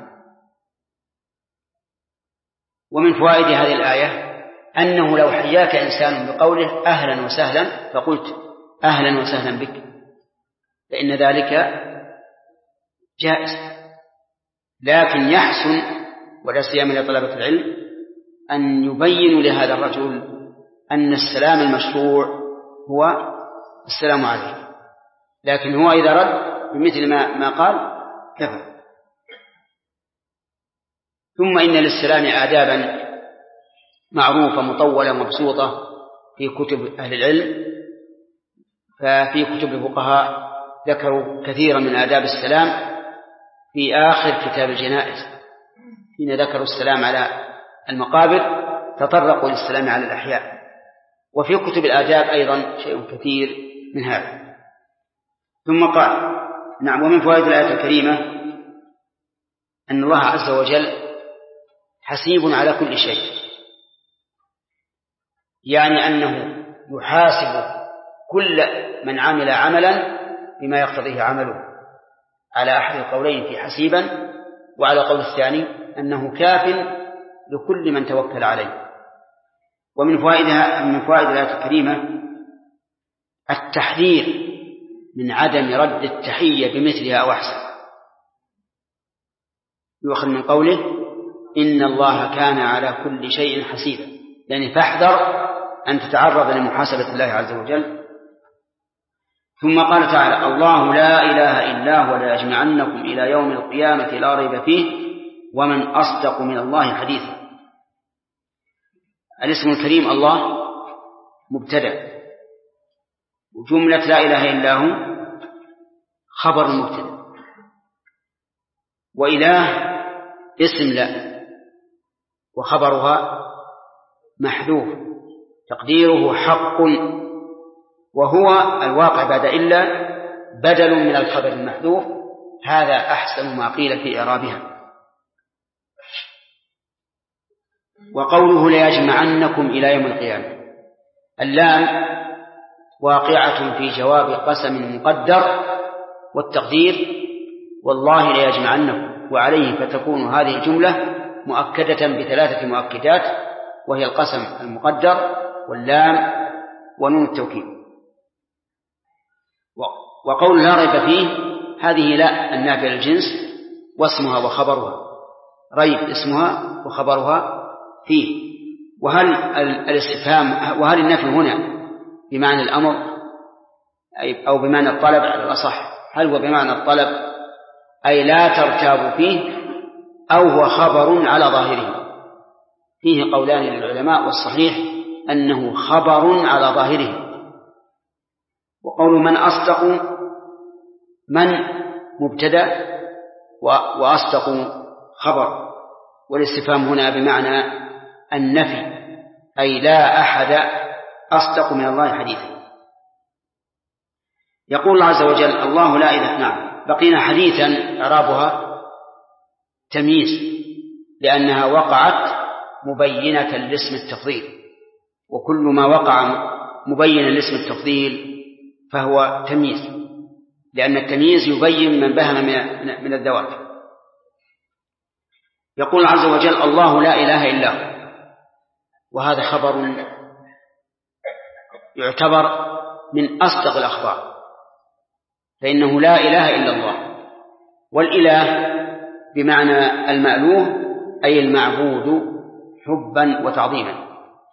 ومن فوائد هذه الآية أنه لو حياك إنسان بقوله أهلا وسهلا فقلت أهلا وسهلا بك، فإن ذلك جائز. لكن يحسن، ولا سيما لطلبة العلم، أن يبين لهذا الرجل أن السلام المشروع هو السلام عليك، لكن هو إذا رد بمثل ما قال كفى. ثم إن للسلام آدابا معروفة مطولة مبسوطة في كتب أهل العلم، ففي كتب الفقهاء ذكروا كثيرا من آداب السلام في آخر كتاب الجنائز، حين ذكروا السلام على المقابر تطرقوا للسلام على الأحياء. وفي كتب الآداب أيضا شيء كثير من هذا. ثم قال نعم، ومن فوائد الآية الكريمة أن الله عز وجل حسيب على كل شيء، يعني أنه يحاسب كل من عمل عملا بما يقتضيه عمله، على أحد القولين في حسيبا، وعلى قول الثاني أنه كاف لكل من توكل عليه. ومن فوائد الآية الكريمة التحذير من عدم رد التحية بمثلها أو أحسن، يؤخذ من قوله إن الله كان على كل شيء حسيبا، يعني فاحذر أن تتعرض لمحاسبة الله عز وجل. ثم قال تعالى الله لا إله إلا هو ليجمعنكم إلى يوم القيامة لا ريب فيه ومن أصدق من الله حديثا. الاسم الكريم الله مبتدأ، وجملة لا إله إلا هو خبر المبتدأ، وإله اسم لا وخبرها محذوف تقديره حق، وهو الواقع بعد إلا بدل من الخبر المحذوف. هذا أحسن ما قيل في إعرابها. وقوله ليجمعنكم إلى يوم القيامة، اللام واقعة في جواب قسم مقدر، والتقدير والله ليجمعنكم، وعليه فتكون هذه الجملة مؤكدة بثلاثة مؤكدات، وهي القسم المقدر واللام ونون التوكيد. وقول لا ريب فيه هذه لا النافية للجنس واسمها وخبرها، ريب اسمها وخبرها فيه. وهل الاستفهام وهل النفي هنا بمعنى الأمر أو بمعنى الطلب على الأصح؟ هل هو بمعنى الطلب أي لا ترتاب فيه، أو هو خبر على ظاهره؟ فيه قولان للعلماء، والصحيح أنه خبر على ظاهره. وقول من أصدق، من مبتدأ وأصدق خبر، والاستفهام هنا بمعنى النفي، أي لا أحد أصدق من الله حديثا. يقول الله عز وجل الله لا إله. نعم، بقينا حديثا إعرابها تمييز، لأنها وقعت مبينة لاسم التفضيل، وكل ما وقع مبينا لاسم التفضيل فهو تمييز، لأن التمييز يبين من بهم من الذوات. يقول عز وجل الله لا إله إلا هو، وهذا خبر يعتبر من أصدق الأخبار، فإنه لا إله إلا الله، والإله بمعنى المألوه أي المعبود حبا وتعظيما.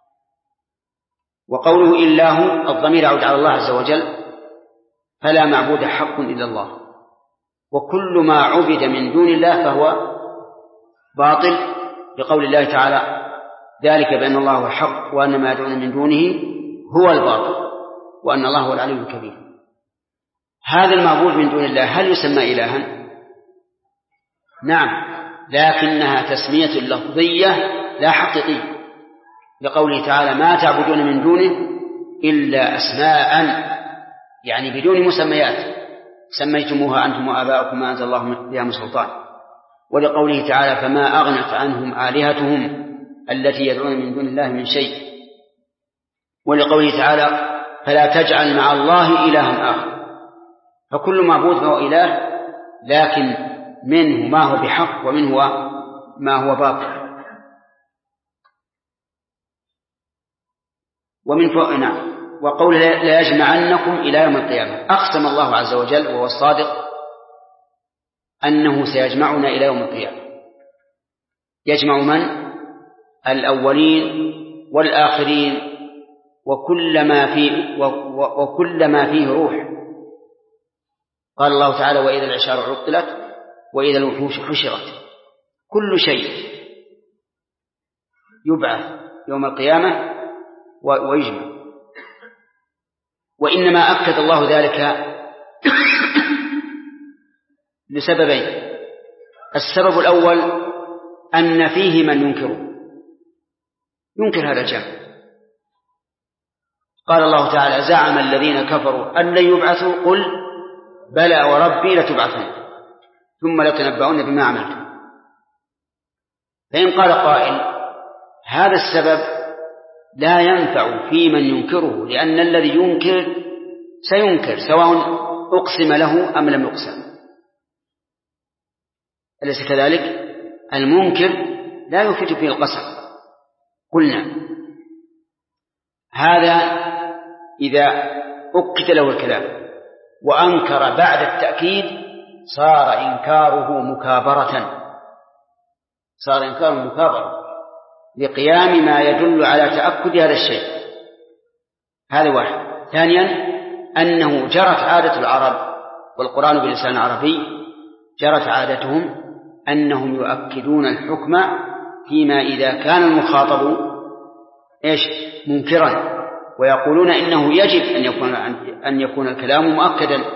وقوله إلا هو الضمير يعود على الله عز وجل، فلا معبود حق إلا الله، وكل ما عبد من دون الله فهو باطل، لقول الله تعالى ذلك بأن الله هو الحق وأن ما يدعون من دونه هو الباطل وأن الله هو العلي الكبير. هذا المعبود من دون الله هل يسمى إلها؟ نعم، لكنها تسمية لفظية لا حقيقية، لقوله تعالى ما تعبدون من دونه إلا أسماء، يعني بدون مسميات سميتموها أنتم وآباؤكم ما أنزل الله بها من سلطان. ولقوله تعالى فما أغنت عنهم آلهتهم التي يدعون من دون الله من شيء. ولقوله تعالى فلا تجعل مع الله إلها آخر. فكل معبود فهو إله، لكن منه ما هو بحق ومنه ما هو باطل. ومن فوق نعم. وقول لا يجمعنكم إلى يوم القيامة، أقسم الله عز وجل وهو الصادق أنه سيجمعنا إلى يوم القيامة. يجمع من؟ الأولين والآخرين وكل ما فيه روح. قال الله تعالى وإذا العشار عطلت وإذا الوحوش حشرت. كل شيء يبعث يوم القيامة ويجمع. وإنما أكد الله ذلك لسببين. السبب الأول أن فيه من ينكر هذا الجمع. قال الله تعالى زعم الذين كفروا أن لن يبعثوا قل بلى وربي لتبعثون ثم لتنبؤون بما عملتم. فإن قال قائل هذا السبب لا ينفع في من ينكره، لأن الذي ينكر سينكر سواء أقسم له أم لم يقسم، أليس كذلك؟ المنكر لا يفيد فيه القسم. قلنا هذا إذا أكد له الكلام وأنكر بعد التأكيد صار إنكاره مكابرة لقيام ما يدل على تأكد هذا الشيء. هذا واحد. ثانيا أنه جرت عادة العرب، والقرآن باللسان العربي جرت عادتهم أنهم يؤكدون الحكم فيما إذا كان المخاطب منكرا، ويقولون إنه يجب أن يكون الكلام مؤكدا.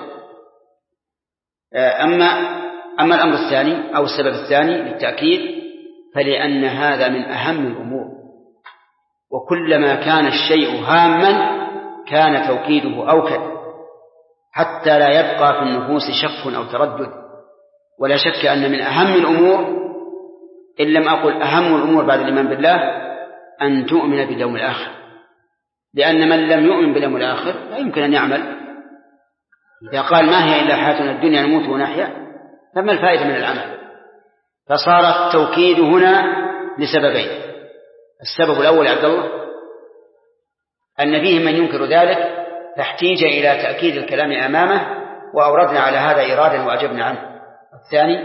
أما الأمر الثاني أو السبب الثاني للتأكيد فلأن هذا من أهم الأمور، وكلما كان الشيء هاما كان توكيده أوكد، حتى لا يبقى في النفوس شك أو تردد. ولا شك أن من أهم الأمور، إن لم أقل أهم الأمور بعد الإيمان بالله، أن تؤمن باليوم الآخر، لأن من لم يؤمن باليوم الآخر لا يمكن أن يعمل. إذا قال ما هي إلا حياتنا الدنيا نموت ونحيا فما الفائدة من العمل؟ فصار التوكيد هنا لسببين. السبب الأول عبد الله أن فيه من ينكر ذلك فاحتيج إلى تأكيد الكلام أمامه وأوردنا على هذا إرادا وأجبنا عنه. الثاني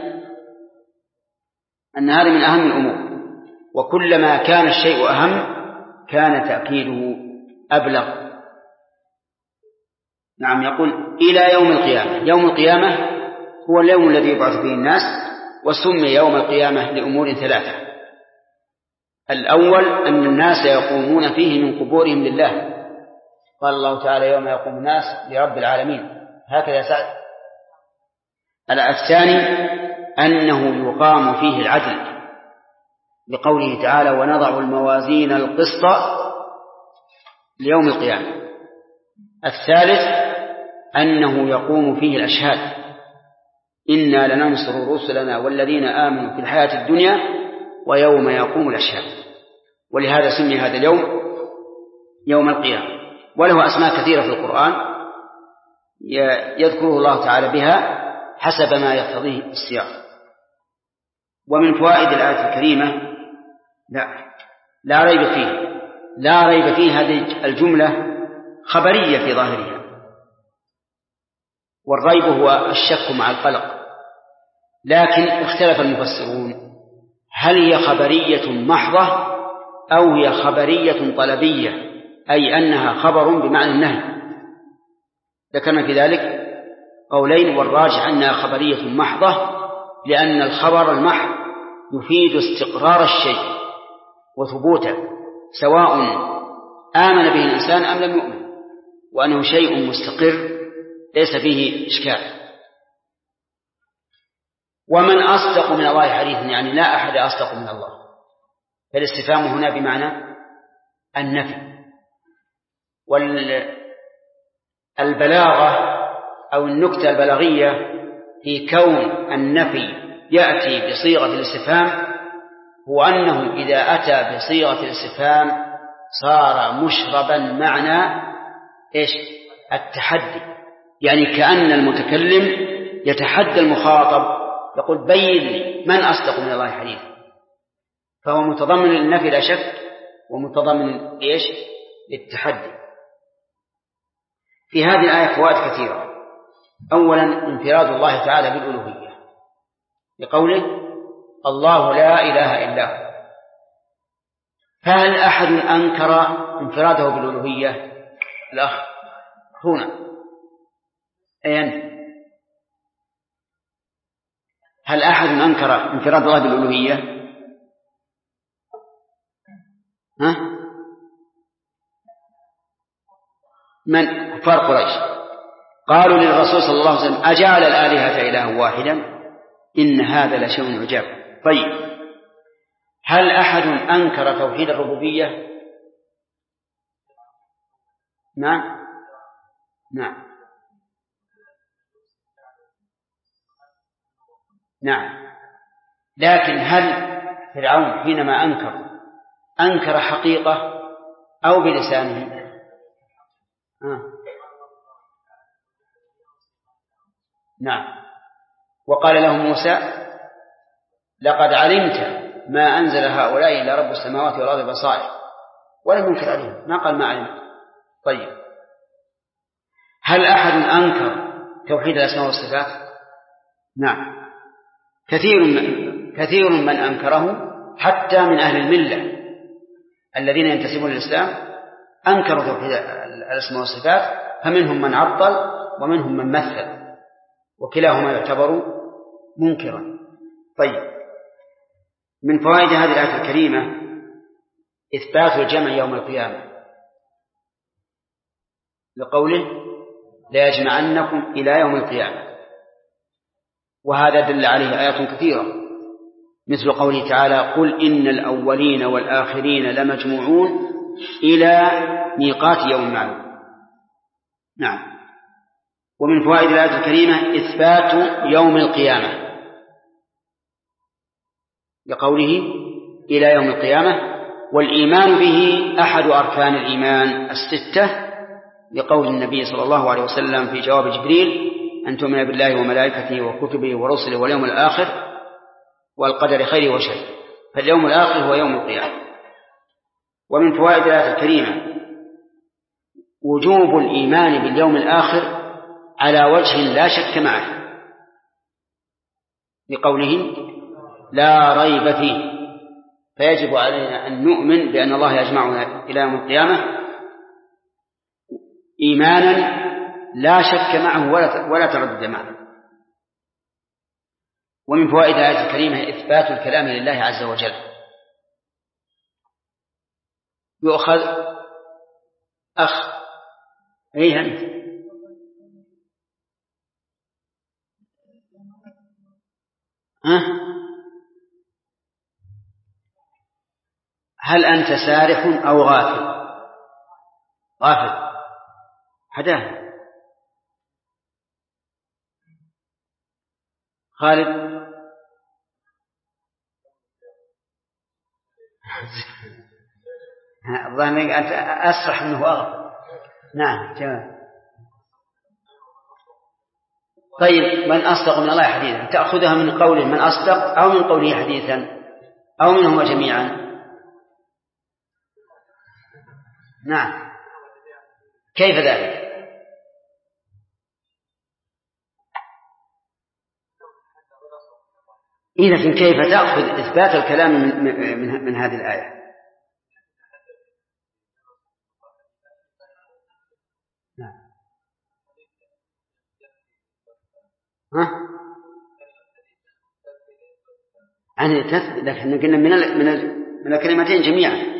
أن هذا من أهم الأمور، وكلما كان الشيء أهم كان تأكيده أبلغ. نعم. يقول إلى يوم القيامة. يوم القيامة هو اليوم الذي يبعث فيه الناس، وسمي يوم القيامة لأمور ثلاثة. الأول أن الناس يقومون فيه من قبورهم لله، قال الله تعالى يوم يقوم الناس لرب العالمين، هكذا سعد. الثاني أنه يقام فيه العدل، لقوله تعالى ونضع الموازين القسط ليوم القيامة. الثالث أنه يقوم فيه الأشهاد: إنا لننصر رسلنا والذين آمنوا في الحياة الدنيا ويوم يقوم الأشهاد. ولهذا سمي هذا اليوم يوم القيامة. وله أسماء كثيرة في القرآن يذكره الله تعالى بها حسب ما يقتضيه السياق. ومن فوائد الآية الكريمة لا ريب فيه هذه الجملة خبرية في ظاهرها، والريب هو الشك مع القلق. لكن اختلف المفسرون هل هي خبرية محضة أو هي خبرية طلبية، أي أنها خبر بمعنى النهي. ذكرنا في ذلك قولين، والراجح أنها خبرية محضة، لأن الخبر المحض يفيد استقرار الشيء وثبوته، سواء آمن به الإنسان أم لم يؤمن، وأنه شيء مستقر ليس فيه إشكال. ومن أصدق من الله حديثا، يعني لا أحد أصدق من الله. فالاستفهام هنا بمعنى النفي. والبلاغة أو النكتة البلاغية في كون النفي يأتي بصيغة الاستفهام هو أنه إذا أتى بصيغة الاستفهام صار مشربا معنى التحدي، يعني كأن المتكلم يتحدى المخاطب، يقول بين لي من أصدق من الله حديثا. فهو متضمن للنفي لا شك، ومتضمن للتحدي. في هذه الآية فوائد كثيرة. أولا انفراد الله تعالى بالألوهية لقوله الله لا إله إلا هو. فهل أحد أنكر انفراده بالألوهية؟ الأخ هنا هل أحد أنكر انفراد الله بالألوهية؟ من كفار قريش قالوا للرسول صلى الله عليه وسلم أجعل الآلهة إلها واحدا إن هذا لشيء عجاب. طيب، هل أحد أنكر توحيد الربوبية؟ نعم. لكن هل فرعون حينما أنكر حقيقة أو بلسانه؟ نعم. وقال لهم موسى لقد علمت ما أنزل هؤلاء إلا رب السماوات والأرض بصائر، ولم ينكر عليهم، ما قال ما علمت. طيب، هل أحد أنكر توحيد الأسماء والصفات؟ نعم، كثير من أنكره، حتى من أهل الملة الذين ينتسبون للإسلام أنكروا توحيد الأسماء والصفات، فمنهم من عطل ومنهم من مثل، وكلاهما يعتبر منكرا. طيب، من فوائد هذه الآية الكريمة إثبات الجمع يوم القيامة لقوله ليجمعنكم إلى يوم القيامة، وهذا دل عليه آيات كثيرة، مثل قوله تعالى قل إن الأولين والآخرين لمجموعون إلى ميقات يوم معلوم. نعم. ومن فوائد الآية الكريمة إثبات يوم القيامة لقوله إلى يوم القيامة، والإيمان به أحد أركان الإيمان الستة، لقول النبي صلى الله عليه وسلم في جواب جبريل أن تؤمن بالله وملائكته وكتبه ورسله واليوم الآخر والقدر خيره وشره، فاليوم الآخر هو يوم القيامة. ومن فوائد الآية الكريمة وجوب الإيمان باليوم الآخر على وجه لا شك معه، لقوله لا ريب فيه، فيجب علينا أن نؤمن بأن الله يجمعنا إلى يوم القيامة إيمانا لا شك معه ولا تردد معه. ومن فوائد الآية الكريمة إثبات الكلام لله عز وجل. يؤخذ أنت هل أنت سارح أو غافل؟ غافل. هداه. خالد. الظاهر أنت أسرح منه أغفر. نعم تمام. طيب من أصدق من الله حديثا تأخذها من قول من أصدق أو من قوله حديثا أو منهما جميعا؟ نعم. كيف ذلك؟ إذا كيف تأخذ إثبات الكلام من هذه الآية؟ نعم. لكن قلنا من الكلمتين جميعا.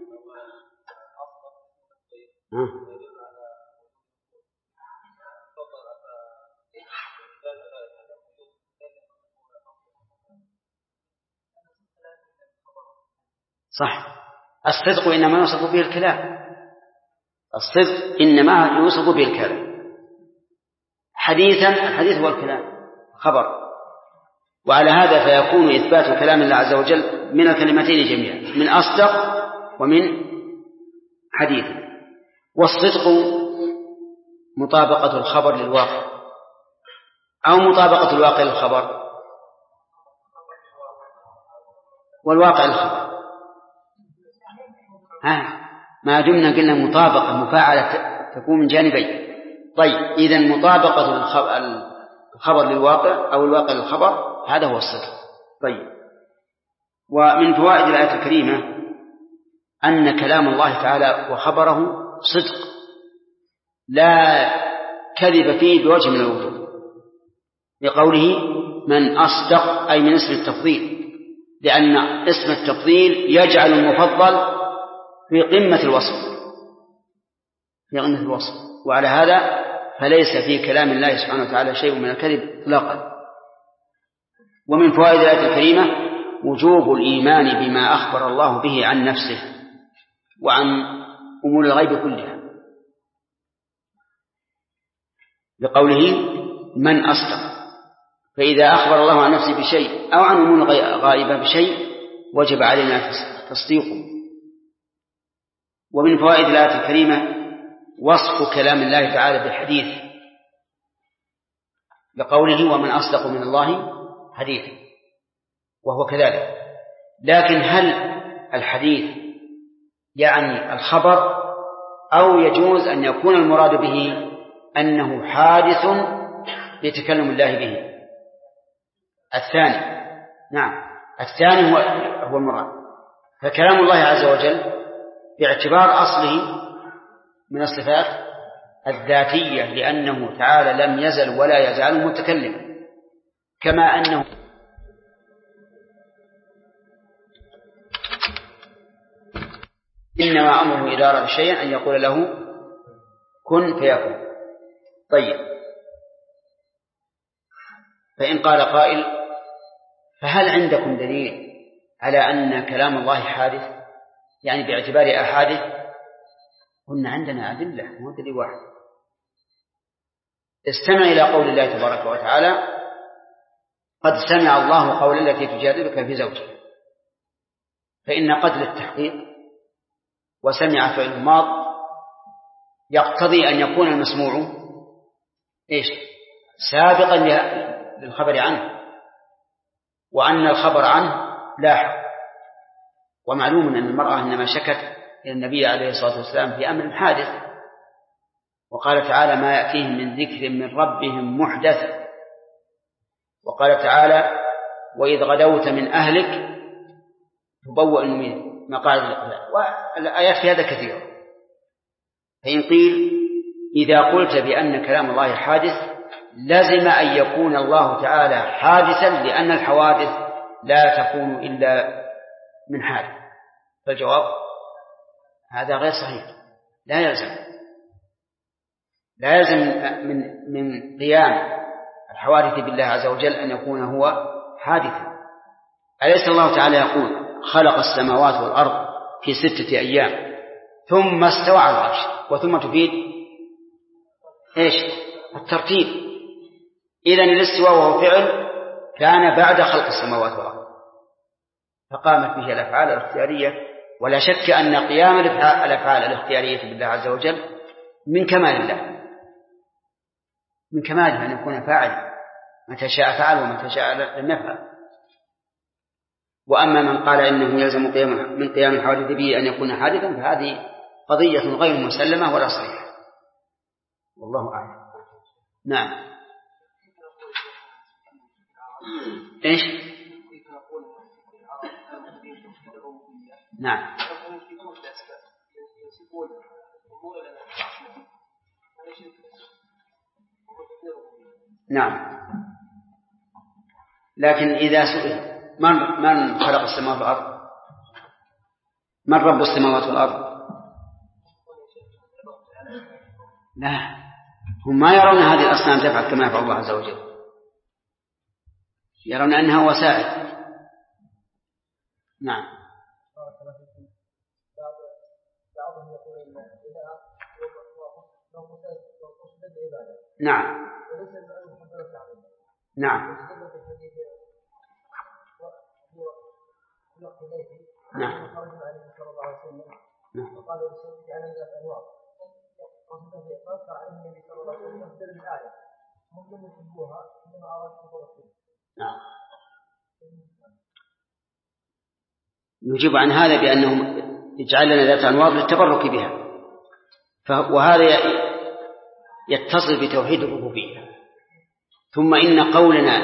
صح. الصدق إنما يوصف به الكلام. الصدق إنما يوصف به الكلام. حديثا الحديث هو الكلام خبر. وعلى هذا فيكون إثبات كلام الله عز وجل من الكلمتين جميعا، من أصدق ومن حديث. والصدق مطابقة الخبر للواقع أو مطابقة الواقع للخبر، والواقع للخبر. ما دمنا قلنا مطابقة مفاعلة تكون من جانبين. طيب إذن مطابقة الخبر للواقع أو الواقع للخبر هذا هو الصدق. طيب ومن فوائد الآية الكريمة أن كلام الله تعالى وخبره صدق لا كذب فيه بوجه من الوجوه، لقوله من أصدق أي من اسم التفضيل، لأن اسم التفضيل يجعل المفضل في قمة الوصف، وعلى هذا فليس في كلام الله سبحانه وتعالى شيء من الكذب إطلاقا. ومن فوائد الآية الكريمة وجوب الإيمان بما أخبر الله به عن نفسه وعن أمور الغيب كلها، بقوله من أصدق، فإذا أخبر الله عن نفسه بشيء أو عن أمور غائبة بشيء وجب علينا تصديقه. ومن فوائد الآية الكريمة وصف كلام الله تعالى بالحديث، بقوله ومن أصدق من الله حديثا، وهو كذلك. لكن هل الحديث يعني الخبر أو يجوز أن يكون المراد به أنه حادث لتكلم الله به؟ الثاني. نعم الثاني هو المراد. فكلام الله عز وجل باعتبار أصله من الصفات الذاتية، لأنه تعالى لم يزل ولا يزال متكلما، كما أنه إنما أمره إذا أراد شيئا أن يقول له كن فيكون. طيب فإن قال قائل فهل عندكم دليل على أن كلام الله حادث، يعني باعتبار أحادث؟ قلنا عندنا أدلة، مو دليل واحد. استمع إلى قول الله تبارك وتعالى قد سمع الله قول التي تجادلك في زوجها، فإن قد للتحقيق وسمع فعل ماض يقتضي أن يكون المسموع سابقا للخبر عنه، وأن الخبر عنه لاحق. ومعلوم أن المرأة إنما شكت إلى النبي عليه الصلاة والسلام في أمر حادث، وقال تعالى ما يأتيهم من ذكر من ربهم محدث، وقال تعالى وإذ غدوت من أهلك تبوأ المؤمنين مقاعد للقتال، والآيات في هذا كثيرة. فإن قيل إذا قلت بأن كلام الله حادث لازم أن يكون الله تعالى حادثا، لأن الحوادث لا تكون إلا من حادث. فالجواب هذا غير صحيح، لا يلزم من قيام الحوادث بالله عز وجل أن يكون هو حادثا. أليس الله تعالى يقول خلق السماوات والأرض في 6 أيام ثم استوى على العرش، وثم تفيد الترتيب. إذن الاستواء وهو فعل كان بعد خلق السماوات والأرض، فقامت به الأفعال الاختيارية. ولا شك أن قيام الأفعال الاختيارية بالله عز وجل من كمال الله، من كماله أن يكون فاعل، متى شاء فعل ومتى شاء لم يفعل. وأما من قال إنه يلزم من قيام الحوادث به أن يكون حادثا فهذه قضية غير مسلمة ولا صحيحة، والله أعلم. نعم. إيش؟ نعم. نعم. لكن إذا سئل من خلق السماوات والأرض، من رب السماوات والأرض، لا، هم ما يرون هذه الأصنام تفعل كما يفعل الله عز وجل، يرون أنها وسائل. نعم. نعم. نعم. نعم. نعم. نجيب عن هذا بأنهم يجعل لنا ذات أنوار للتبرك بها، وهذا يتصل بتوحيد الربوبية. ثم إن قولنا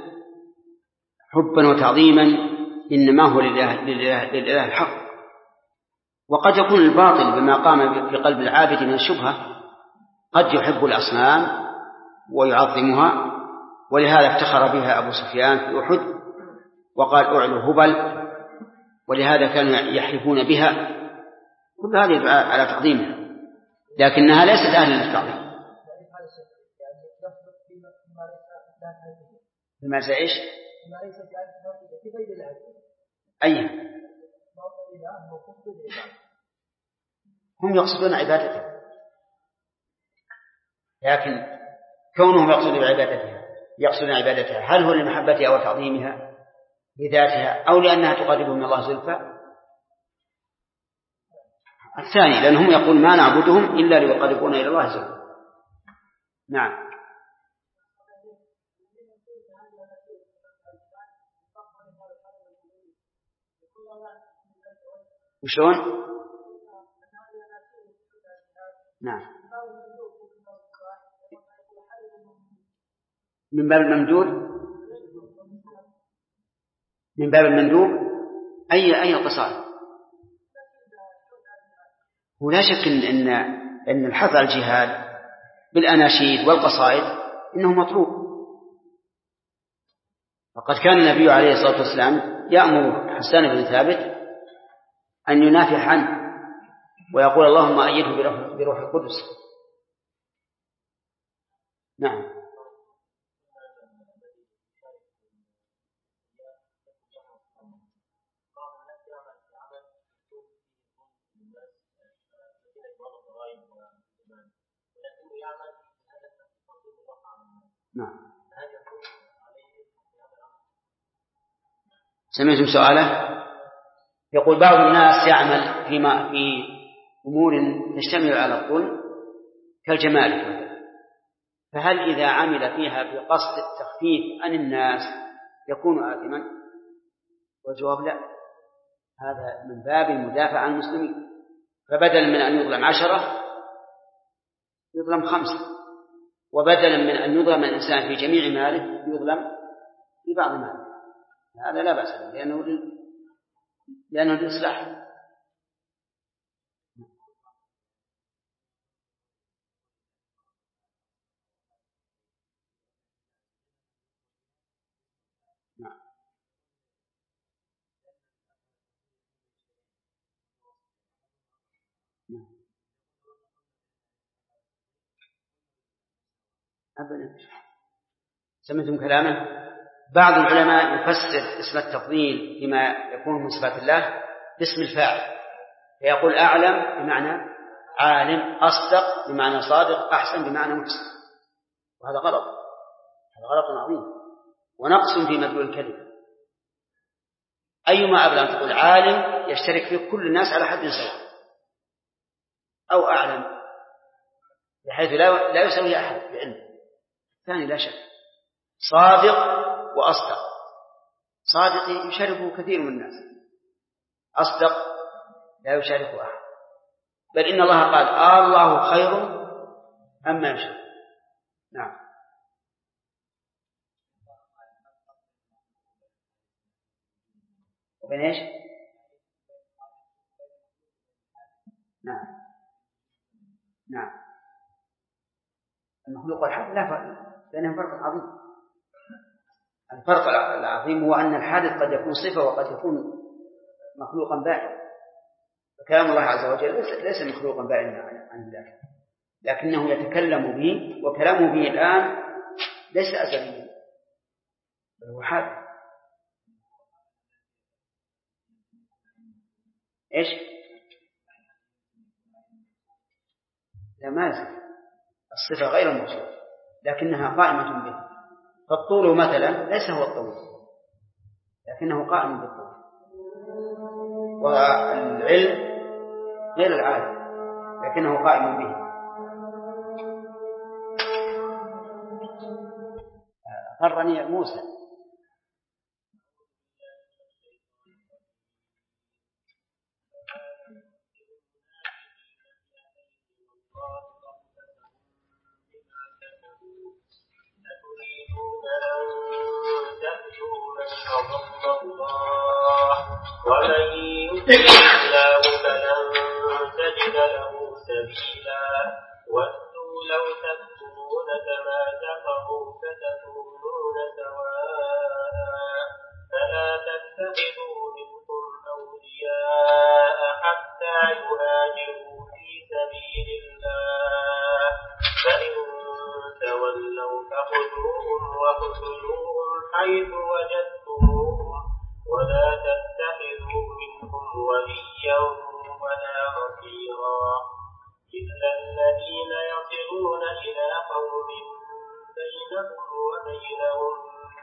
حبا وتعظيما إنما هو لله الحق، وقد يكون الباطل بما قام في قلب العابد من الشبهة، قد يحب الأصنام ويعظمها، ولهذا افتخر بها أبو سفيان في أحد وقال أعلو هبل، ولهذا كانوا يحلفون بها. كل هذه على تعظيمها، لكنها ليست أهلا للتعظيم. بما إيش؟ أي هم يقصدون عبادته، لكن كونهم يقصدون عبادتها هل هو لمحبتها وتعظيمها لذاتها أو لأنها تقربهم من الله زلفى؟ الثاني، لأنهم يقول ما نعبدهم إلا ليقربونا إلى الله زلفى. نعم. وشلون؟ نعم. من باب الممدود، من باب المندوب. أي قصائد؟ ولا شك إن الحث على الجهاد بالأناشيد والقصائد إنه مطلوب، وقد كان النبي عليه الصلاة والسلام يأمر حسان بن ثابت أن ينافح عنه ويقول اللهم أيده بروح القدس. نعم. نعم. سمعتم سؤاله؟ يقول بعض الناس يعمل في أمور تشتمل على الظلم كالجمال، فهل إذا عمل فيها بقصد التخفيف عن الناس يكون آثما؟ والجواب لا، هذا من باب المدافع عن المسلمين، فبدلا من أن يظلم 10 يظلم 5، وبدلا من أن يظلم الإنسان في جميع ماله يظلم في بعض ماله. هذا لا بأس به لأنه الإصلاح. أبدا. سمعتم كلامه؟ بعض العلماء يفسر اسم التفضيل فيما يكون من صفات الله باسم الفاعل، فيقول أعلم بمعنى عالم، أصدق بمعنى صادق، أحسن بمعنى محسن، وهذا غلط، هذا غلط عظيم. ونقص في مدلول الكلمة. أيما أبلغ أن تقول عالم يشترك فيه كل الناس على حد سواء، أو أعلم بحيث لا يسوي أحد بعلم. الثاني لا شك صادق وأصدق. صادق يشاركه كثير من الناس، أصدق لا يشاركه أحد. بل إن الله قال الله خير أما يشرك. نعم. وبين إيش؟ نعم نعم. المخلوق والحادث لا فرق بينهم، فرق عظيم. الفرق العظيم هو أن الحادث قد يكون صفة وقد يكون مخلوقا بائنا، فكلام الله عز وجل ليس مخلوقا بائنا عن ذلك، لكنه يتكلم به، وكلامه به الآن ليس أزليا بل هو حادث. إيش؟ لا ما يزال الصفة غير الموصوف لكنها قائمة به. فالطول مثلا ليس هو الطول لكنه قائم بالطول، والعلم غير العالم لكنه قائم به. غرني موسى. ومن يضلل الله فلن تجد له سبيلا ودوا لو تكفرون كما كفروا فتكونون سواء فلا تتخذوا منهم أولياء حتى يهاجروا في سبيل الله فإن تولوا فخذوهم واقتلوهم حيث وجدتموهم ولا تتخذوا منهم وليا ولا نصيرا إلا الذين يصلون إلى قوم بينهم وبينهم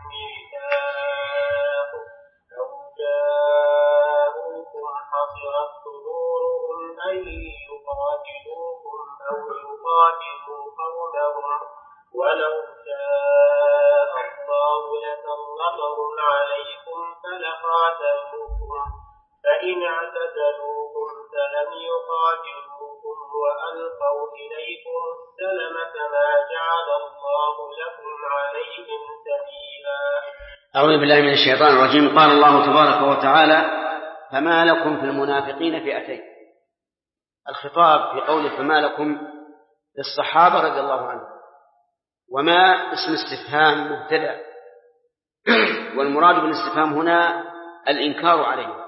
ميثاق أو جاءوكم حصرت صدورهم أن يقاتلوكم أو يقاتلوا قومهم ولو شاء الله لسلطهم عليكم فلقاتلوكم فإن اعتزلوكم فلم يقاتلوكم وألقوا إليكم السلم فما جعل الله لكم عليهم سبيلا. أعوذ بالله من الشيطان الرجيم. قال الله تبارك وتعالى فما لكم في المنافقين فئتين. الخطاب في قوله فما لكم للصحابة رضي الله عنهم، وما اسم استفهام مبتدأ، والمراد بالاستفهام هنا الإنكار عليه،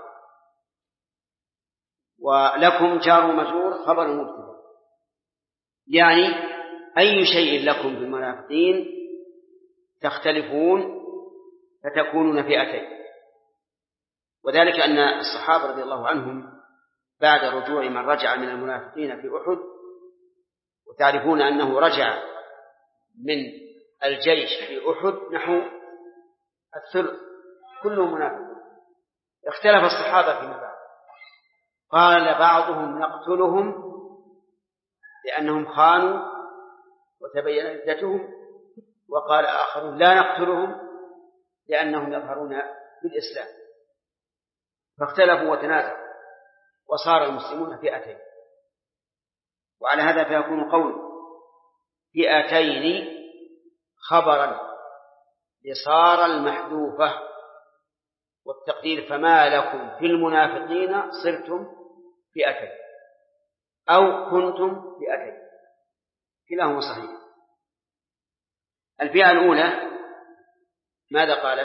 ولكم جار مجرور خبر مبتدأ، يعني أي شيء لكم بالمنافقين تختلفون فتكونون فئتين. وذلك أن الصحابة رضي الله عنهم بعد رجوع من رجع من المنافقين في أحد، وتعرفون أنه رجع من الجيش في أحد نحو الثلث كلهم منافقون، اختلف الصحابة فيما بعد. قال بعضهم نقتلهم لأنهم خانوا وتبين عدتهم، وقال آخرون لا نقتلهم لأنهم يظهرون بالإسلام، فاختلفوا وتنازعوا وصار المسلمون فئتين. وعلى هذا فيكون قول فئتين خبرا لصار المحذوفة، والتقدير فما لكم في المنافقين صرتم فئتين أو كنتم فئتين، كلاهما صحيح. الفئة الأولى ماذا قالت؟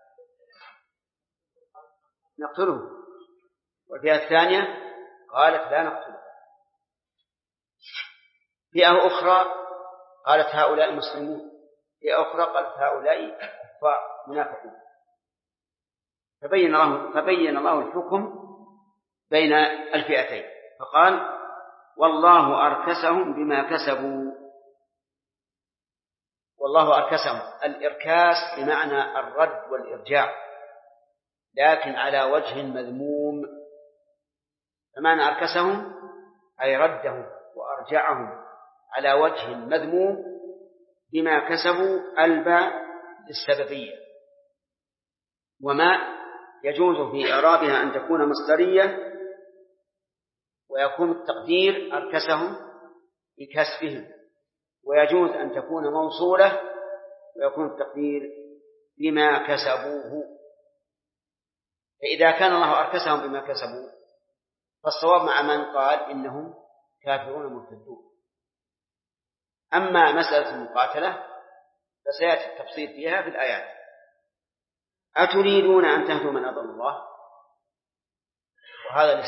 نقتلهم. والفئة الثانية قالت لا نقتلهم. فئة أخرى قالت هؤلاء مسلمون، فئة أخرى قالت هؤلاء كفار منافقون. فبين الله الحكم بين الفئتين، فقال والله أركسهم بما كسبوا. والله أركسهم. الإركاس بمعنى الرد والإرجاع، لكن على وجه مذموم. فمعنى أركسهم أي ردهم وأرجعهم على وجه مذموم بما كسبوا الباء للسببية. وما يجوز في إعرابها أن تكون مصدرية، ويكون التقدير أركسهم بكسبهم، ويجوز أن تكون موصولة ويكون التقدير بما كسبوه. فإذا كان الله أركسهم بما كسبوا فالصواب مع من قال إنهم كافرون مرتدون. أما مسألة المقاتلة فسيأتي التفصيل فيها في الآيات. أتريدون أن تهدوا من أضل الله؟ وهذا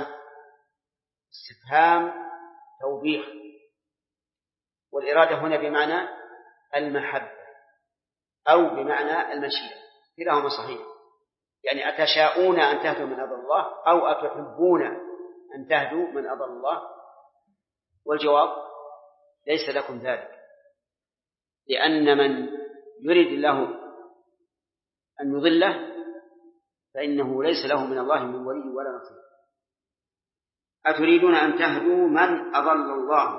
الاستفهام توبيخ، والإرادة هنا بمعنى المحبة أو بمعنى المشيئة، كلاهما صحيح. يعني أتشاءون أن تهدوا من أضل الله أو أتحبون أن تهدوا من أضل الله؟ والجواب ليس لكم ذلك، لأن من يريد الله أن يضله فإنه ليس له من الله من ولي ولا نصير. أتريدون أن تهدوا من أضل الله؟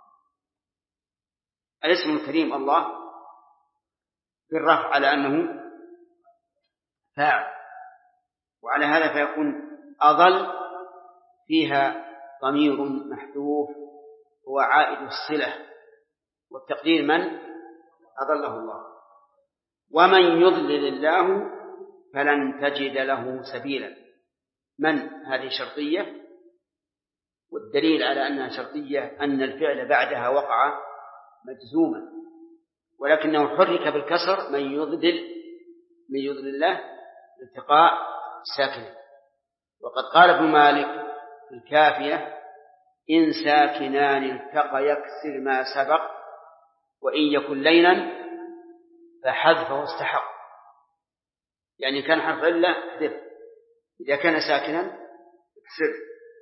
الاسم الكريم الله بالرفع على أنه فاعل، وعلى هذا فيكون أضل فيها ضمير محذوف هو عائد الصلة، والتقدير من أضله الله. ومن يضلل الله فلن تجد له سبيلا. من هذه شرطية، والدليل على أنها شرطية أن الفعل بعدها وقع مجزوما، ولكنه حرك بالكسر من يضلل الله التقاء ساكنة. وقد قال ابن مالك في الكافية: إن ساكنان التقى يكسر ما سبق، وإن يكن لينا فحذفه استحق. يعني كان حرف علة احذف، إذا كان ساكنا اكسر.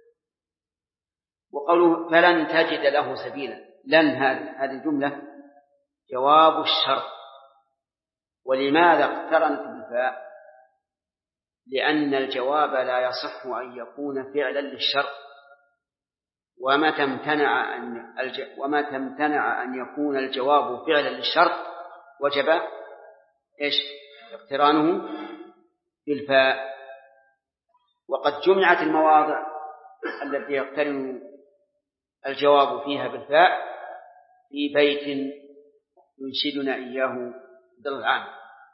وقوله فلن تجد له سبيلا، لن هذه الجملة جواب الشرط. ولماذا اقترنت بالفاء؟ لأن الجواب لا يصح أن يكون فعلا للشرط، ومتى امتنع أن يكون الجواب فعلا للشرط وجب اقترانه بالفاء. وقد جمعت المواضع التي يقترن الجواب فيها بالفاء في بيت ينشدنا إياه عبد العام: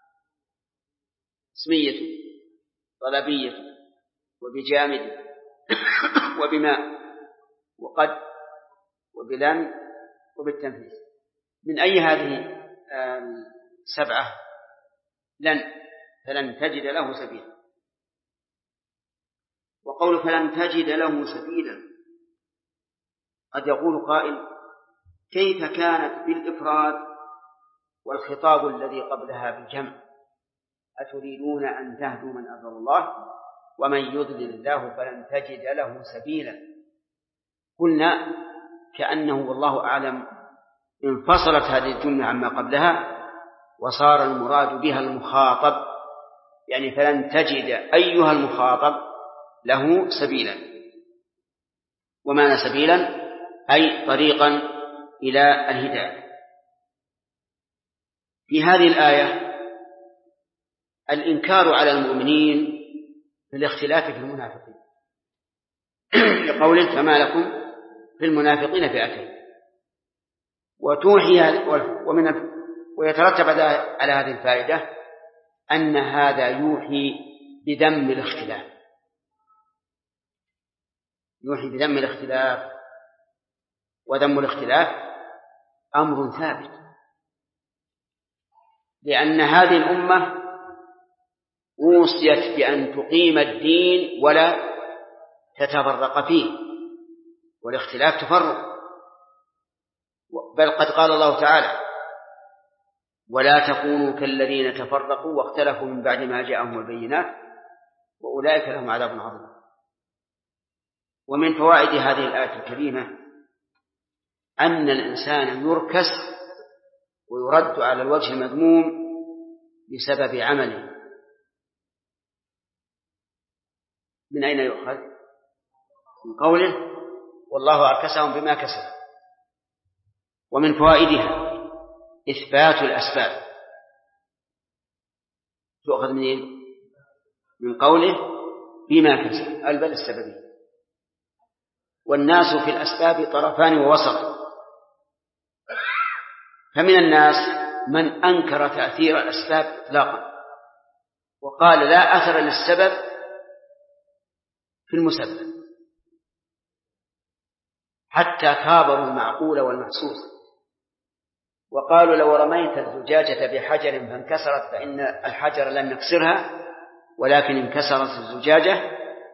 اسمية طلبية وبجامد وبماء وقد وبلن وبالتنفيذ. من أي هذه السبعة؟ فلن تجد له سبيلا. وقول فلن تجد له سبيلا قد يقول قائل: كيف كانت بالإفراد والخطاب الذي قبلها بالجمع؟ أتريدون أن تهدوا من أضل الله ومن يضلل الله فلن تجد له سبيلا. قلنا كأنه والله أعلم انفصلت هذه الجملة عما قبلها وصار المراد بها المخاطب، يعني فلن تجد أيها المخاطب له سبيلا. ومعنى سبيلا أي طريقا إلى الهداية. في هذه الآية الإنكار على المؤمنين بالاختلاف في المنافقين، لقوله: فما لكم في المنافقين فئتين. ويترتب على هذه الفائدة أن هذا يوحي بذم الاختلاف، وذم الاختلاف أمر ثابت، لأن هذه الأمة وصيت بأن تقيم الدين ولا تتفرق فيه، والاختلاف تفرق. بل قد قال الله تعالى: ولا تكونوا كالذين تفرقوا واختلفوا من بعد ما جاءهم البينات وأولئك لهم عذاب عظيم. ومن فوائد هذه الآية الكريمة أن الإنسان يركس ويرد على الوجه المذموم بسبب عمله. من أين يؤخذ؟ من قوله والله أركسهم بما كسبوا. ومن فوائدها إثبات الأسباب. تؤخذ من قوله بما كسب البل السببي. والناس في الأسباب طرفان ووسط، فمن الناس من أنكر تأثير الأسباب إطلاقا وقال لا أثر للسبب في المسبب، حتى كابروا المعقول والمحسوس، وقالوا لو رميت الزجاجة بحجر فانكسرت فإن الحجر لم يكسرها ولكن انكسرت الزجاجة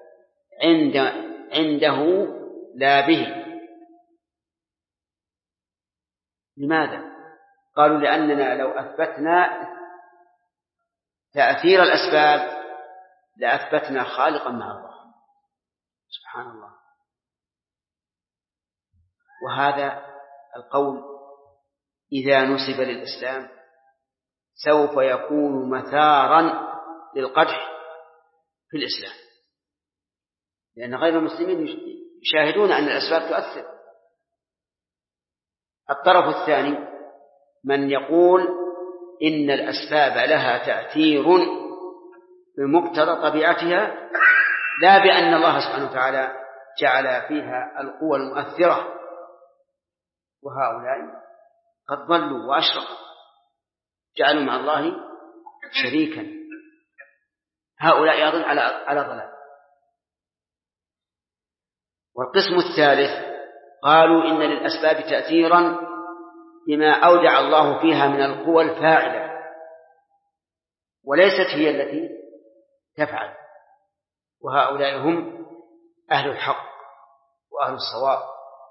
عنده لا به. لماذا؟ قالوا لأننا لو أثبتنا تأثير الأسباب لأثبتنا خالقا مع الله سبحان الله. وهذا القول إذا نسب للإسلام سوف يكون مثارا للقدح في الإسلام، لأن غير المسلمين يشاهدون أن الأسباب تؤثر. الطرف الثاني من يقول إن الأسباب لها تأثير بمقتضى طبيعتها، لا بأن الله سبحانه وتعالى جعل فيها القوى المؤثرة، وهؤلاء قد ضلوا وأشركوا، جعلوا مع الله شريكا. هؤلاء أيضا على ضلال. والقسم الثالث قالوا إن للأسباب تأثيرا بما أودع الله فيها من القوى الفاعلة وليست هي التي تفعل، وهؤلاء هم أهل الحق وأهل الصواب.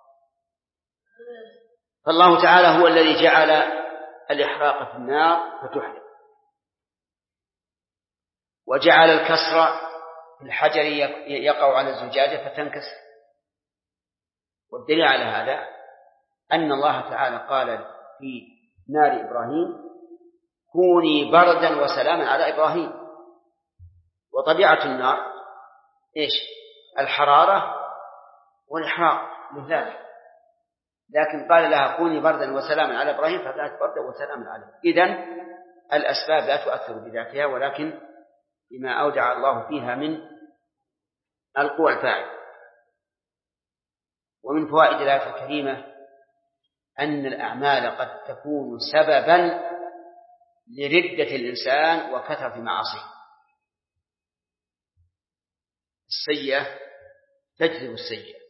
فالله تعالى هو الذي جعل الإحراق في النار فتحرق، وجعل الكسر في الحجر يقع على الزجاجة فتنكسر. والدليل على هذا أن الله تعالى قال في نار إبراهيم كوني بردا وسلاما على إبراهيم. وطبيعة النار إيش؟ الحرارة والإحراق لذلك، لكن قال لها كوني بردا وسلاما على إبراهيم فكانت بردا وسلاما عليه. إذن الأسباب لا تؤثر بذاتها ولكن بما أودع الله فيها من القوى الفاعلة. ومن فوائد الآية الكريمة أن الأعمال قد تكون سببا لردة الإنسان وكثرة معاصيه. السيئة تجلب السيئة،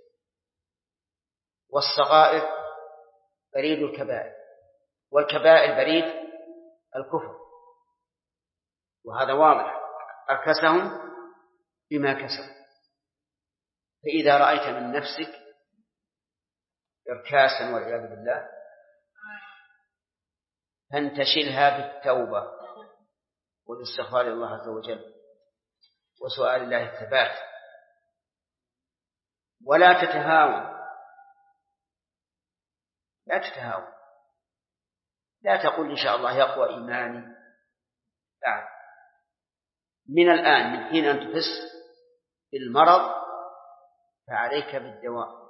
والصغائر بريد الكبائر، والكبائر بريد الكفر، وهذا واضح. أركسهم بما كسبوا. فإذا رأيت من نفسك إركاسا والعياذ بالله فانتشلها بالتوبة والاستغفار لله عز وجل وسؤال الله الثبات، ولا تتهاون. لا تتهاون، لا تقول إن شاء الله يقوى إيماني. لا، من الآن من حين أن تحس بالمرض فعليك بالدواء.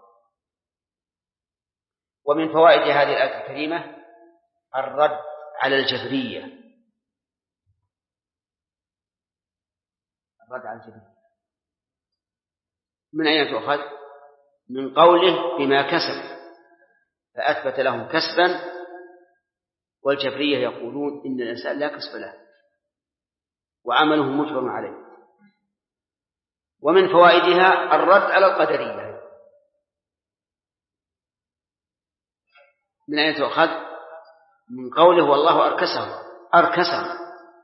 ومن فوائد هذه الآية الكريمة الرد على الجبرية. الرد على الجبرية من أين تؤخذ؟ من قوله بما كسب فأثبت لهم كسبا، والجبرية يقولون إن الإنسان لا كسب له وعمله مجبر عليه. ومن فوائدها الرد على القدرية. من أين تؤخذ؟ من قوله والله أركسهم.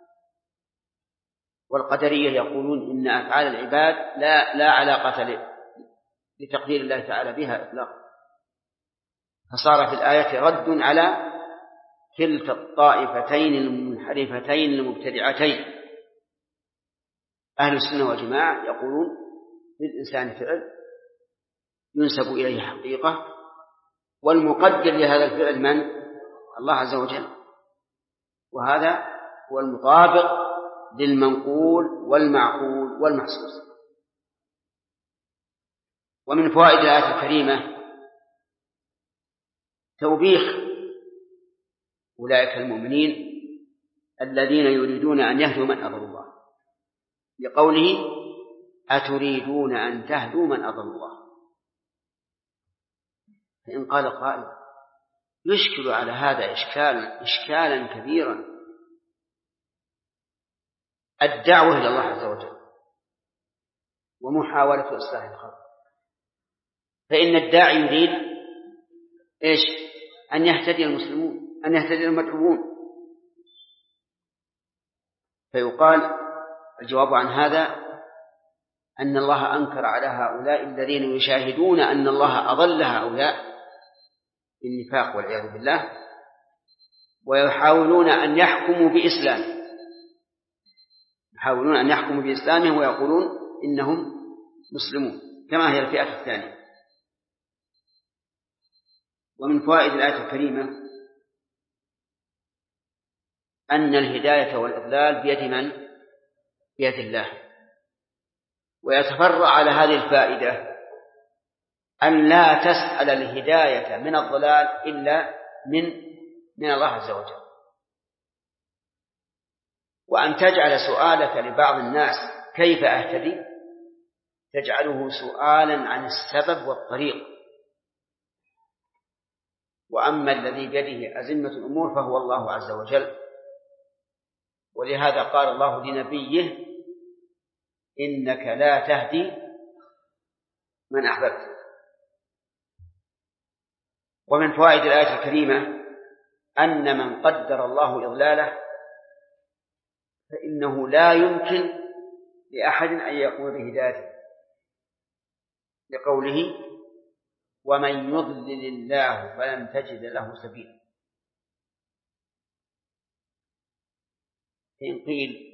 والقدرية يقولون إن أفعال العباد لا علاقة لتقدير الله تعالى بها إطلاقا. فصار في الآية رد على كلتا الطائفتين المنحرفتين المبتدعتين. أهل السنة والجماعة يقولون للإنسان فعل ينسب إليه حقيقة، والمقدر لهذا الفعل من؟ الله عز وجل. وهذا هو المطابق للمنقول والمعقول والمحسوس. ومن فوائد الآية الكريمة توبيخ أولئك المؤمنين الذين يريدون أن يهدوا من أضل الله، لقوله أتريدون أن تهدوا من أضل الله. فإن قال قائل يشكل على هذا إشكالا كبيرا، الدعوة إلى الله عز وجل ومحاولة إصلاح الخلق، فإن الداعي يريد إيش؟ أن يهتدي المسلمون، أن يهتدي المدعوون. فيقال الجواب عن هذا أن الله أنكر على هؤلاء الذين يشاهدون أن الله أضل هؤلاء بالنفاق والعياذ بالله، ويحاولون أن يحكموا بإسلامهم ويقولون إنهم مسلمون كما هي الفئة الثانية. ومن فوائد الآية الكريمة أن الهداية والإضلال بيد من؟ بيد الله. ويتفرع على هذه الفائدة أن لا تسأل الهداية من الضلال إلا من الله عز وجل، وأن تجعل سؤالك لبعض الناس كيف أهتدي تجعله سؤالا عن السبب والطريق. وأما الذي بيده أزمة الأمور فهو الله عز وجل. ولهذا قال الله لنبيه إنك لا تهدي من أحببت. ومن فوائد الآية الكريمة أن من قدر الله إضلاله فإنه لا يمكن لأحد أن يقوم بهدايته، لقوله ومن يضلل الله فلن تجد له سبيلا. إن قيل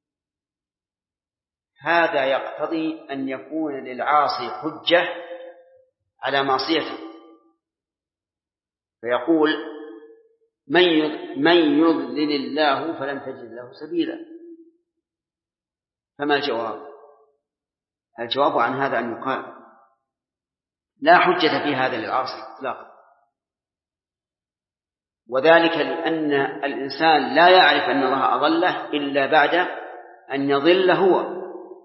هذا يقتضي أن يكون للعاصي حجة على معصيته، فيقول من يضلل الله فلن تجد له سبيلا. فما الجواب؟ الجواب عن هذا أن يقال لا حجة في هذا للعاصي إطلاقا، وذلك لأن الإنسان لا يعرف أن الله أضله إلا بعد أن يضل هو،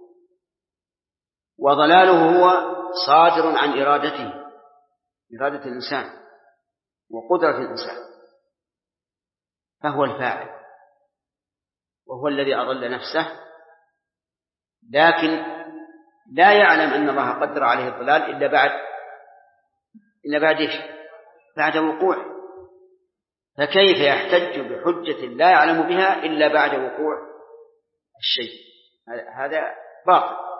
وضلاله هو صادر عن إرادة الإنسان وقدرة الإنسان، فهو الفاعل وهو الذي أضل نفسه، لكن لا يعلم أن الله قدر عليه الضلال إلا بعد إيش؟ بعد وقوع. فكيف يحتج بحجة لا يعلم بها إلا بعد وقوع الشيء؟ هذا باطل.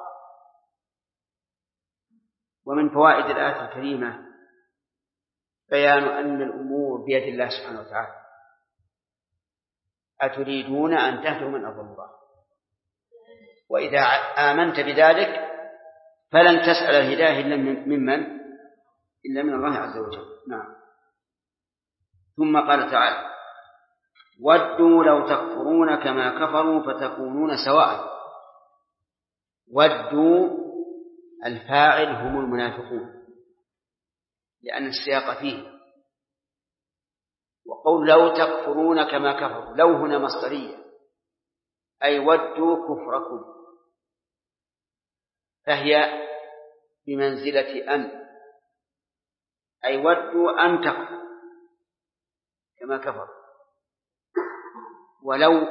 ومن فوائد الآية الكريمة بيان أن الأمور بيد الله سبحانه وتعالى. أتريدون أن تهدوا من أضل الله، وإذا آمنت بذلك فلن تسأل الهداية إلا من الله عز وجل. نعم. ثم قال تعالى ودوا لو تكفرون كما كفروا فتكونون سواء. ودوا الفاعل هم المنافقون لأن السياق فيه، وقول لو تكفرون كما كفروا، لو هنا مصدرية أي ودوا كفركم، فهي بمنزلة أن، أي ودوا أن تكفروا كما كفروا. ولو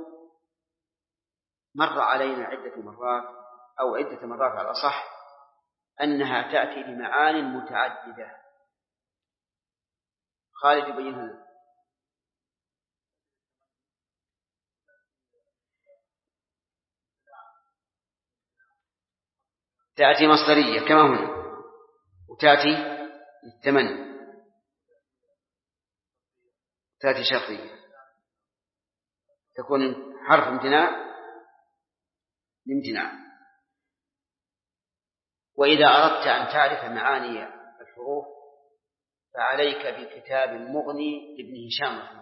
مر علينا عدة مرات على الأصح أنها تأتي بمعان متعددة. خالد يبينها. تأتي مصدرية كما هنا، وتأتي للتمني، تأتي شرطية، تكون حرف امتناع لامتناع. وإذا أردت أن تعرف معاني الحروف فعليك بكتاب المغني لابن هشام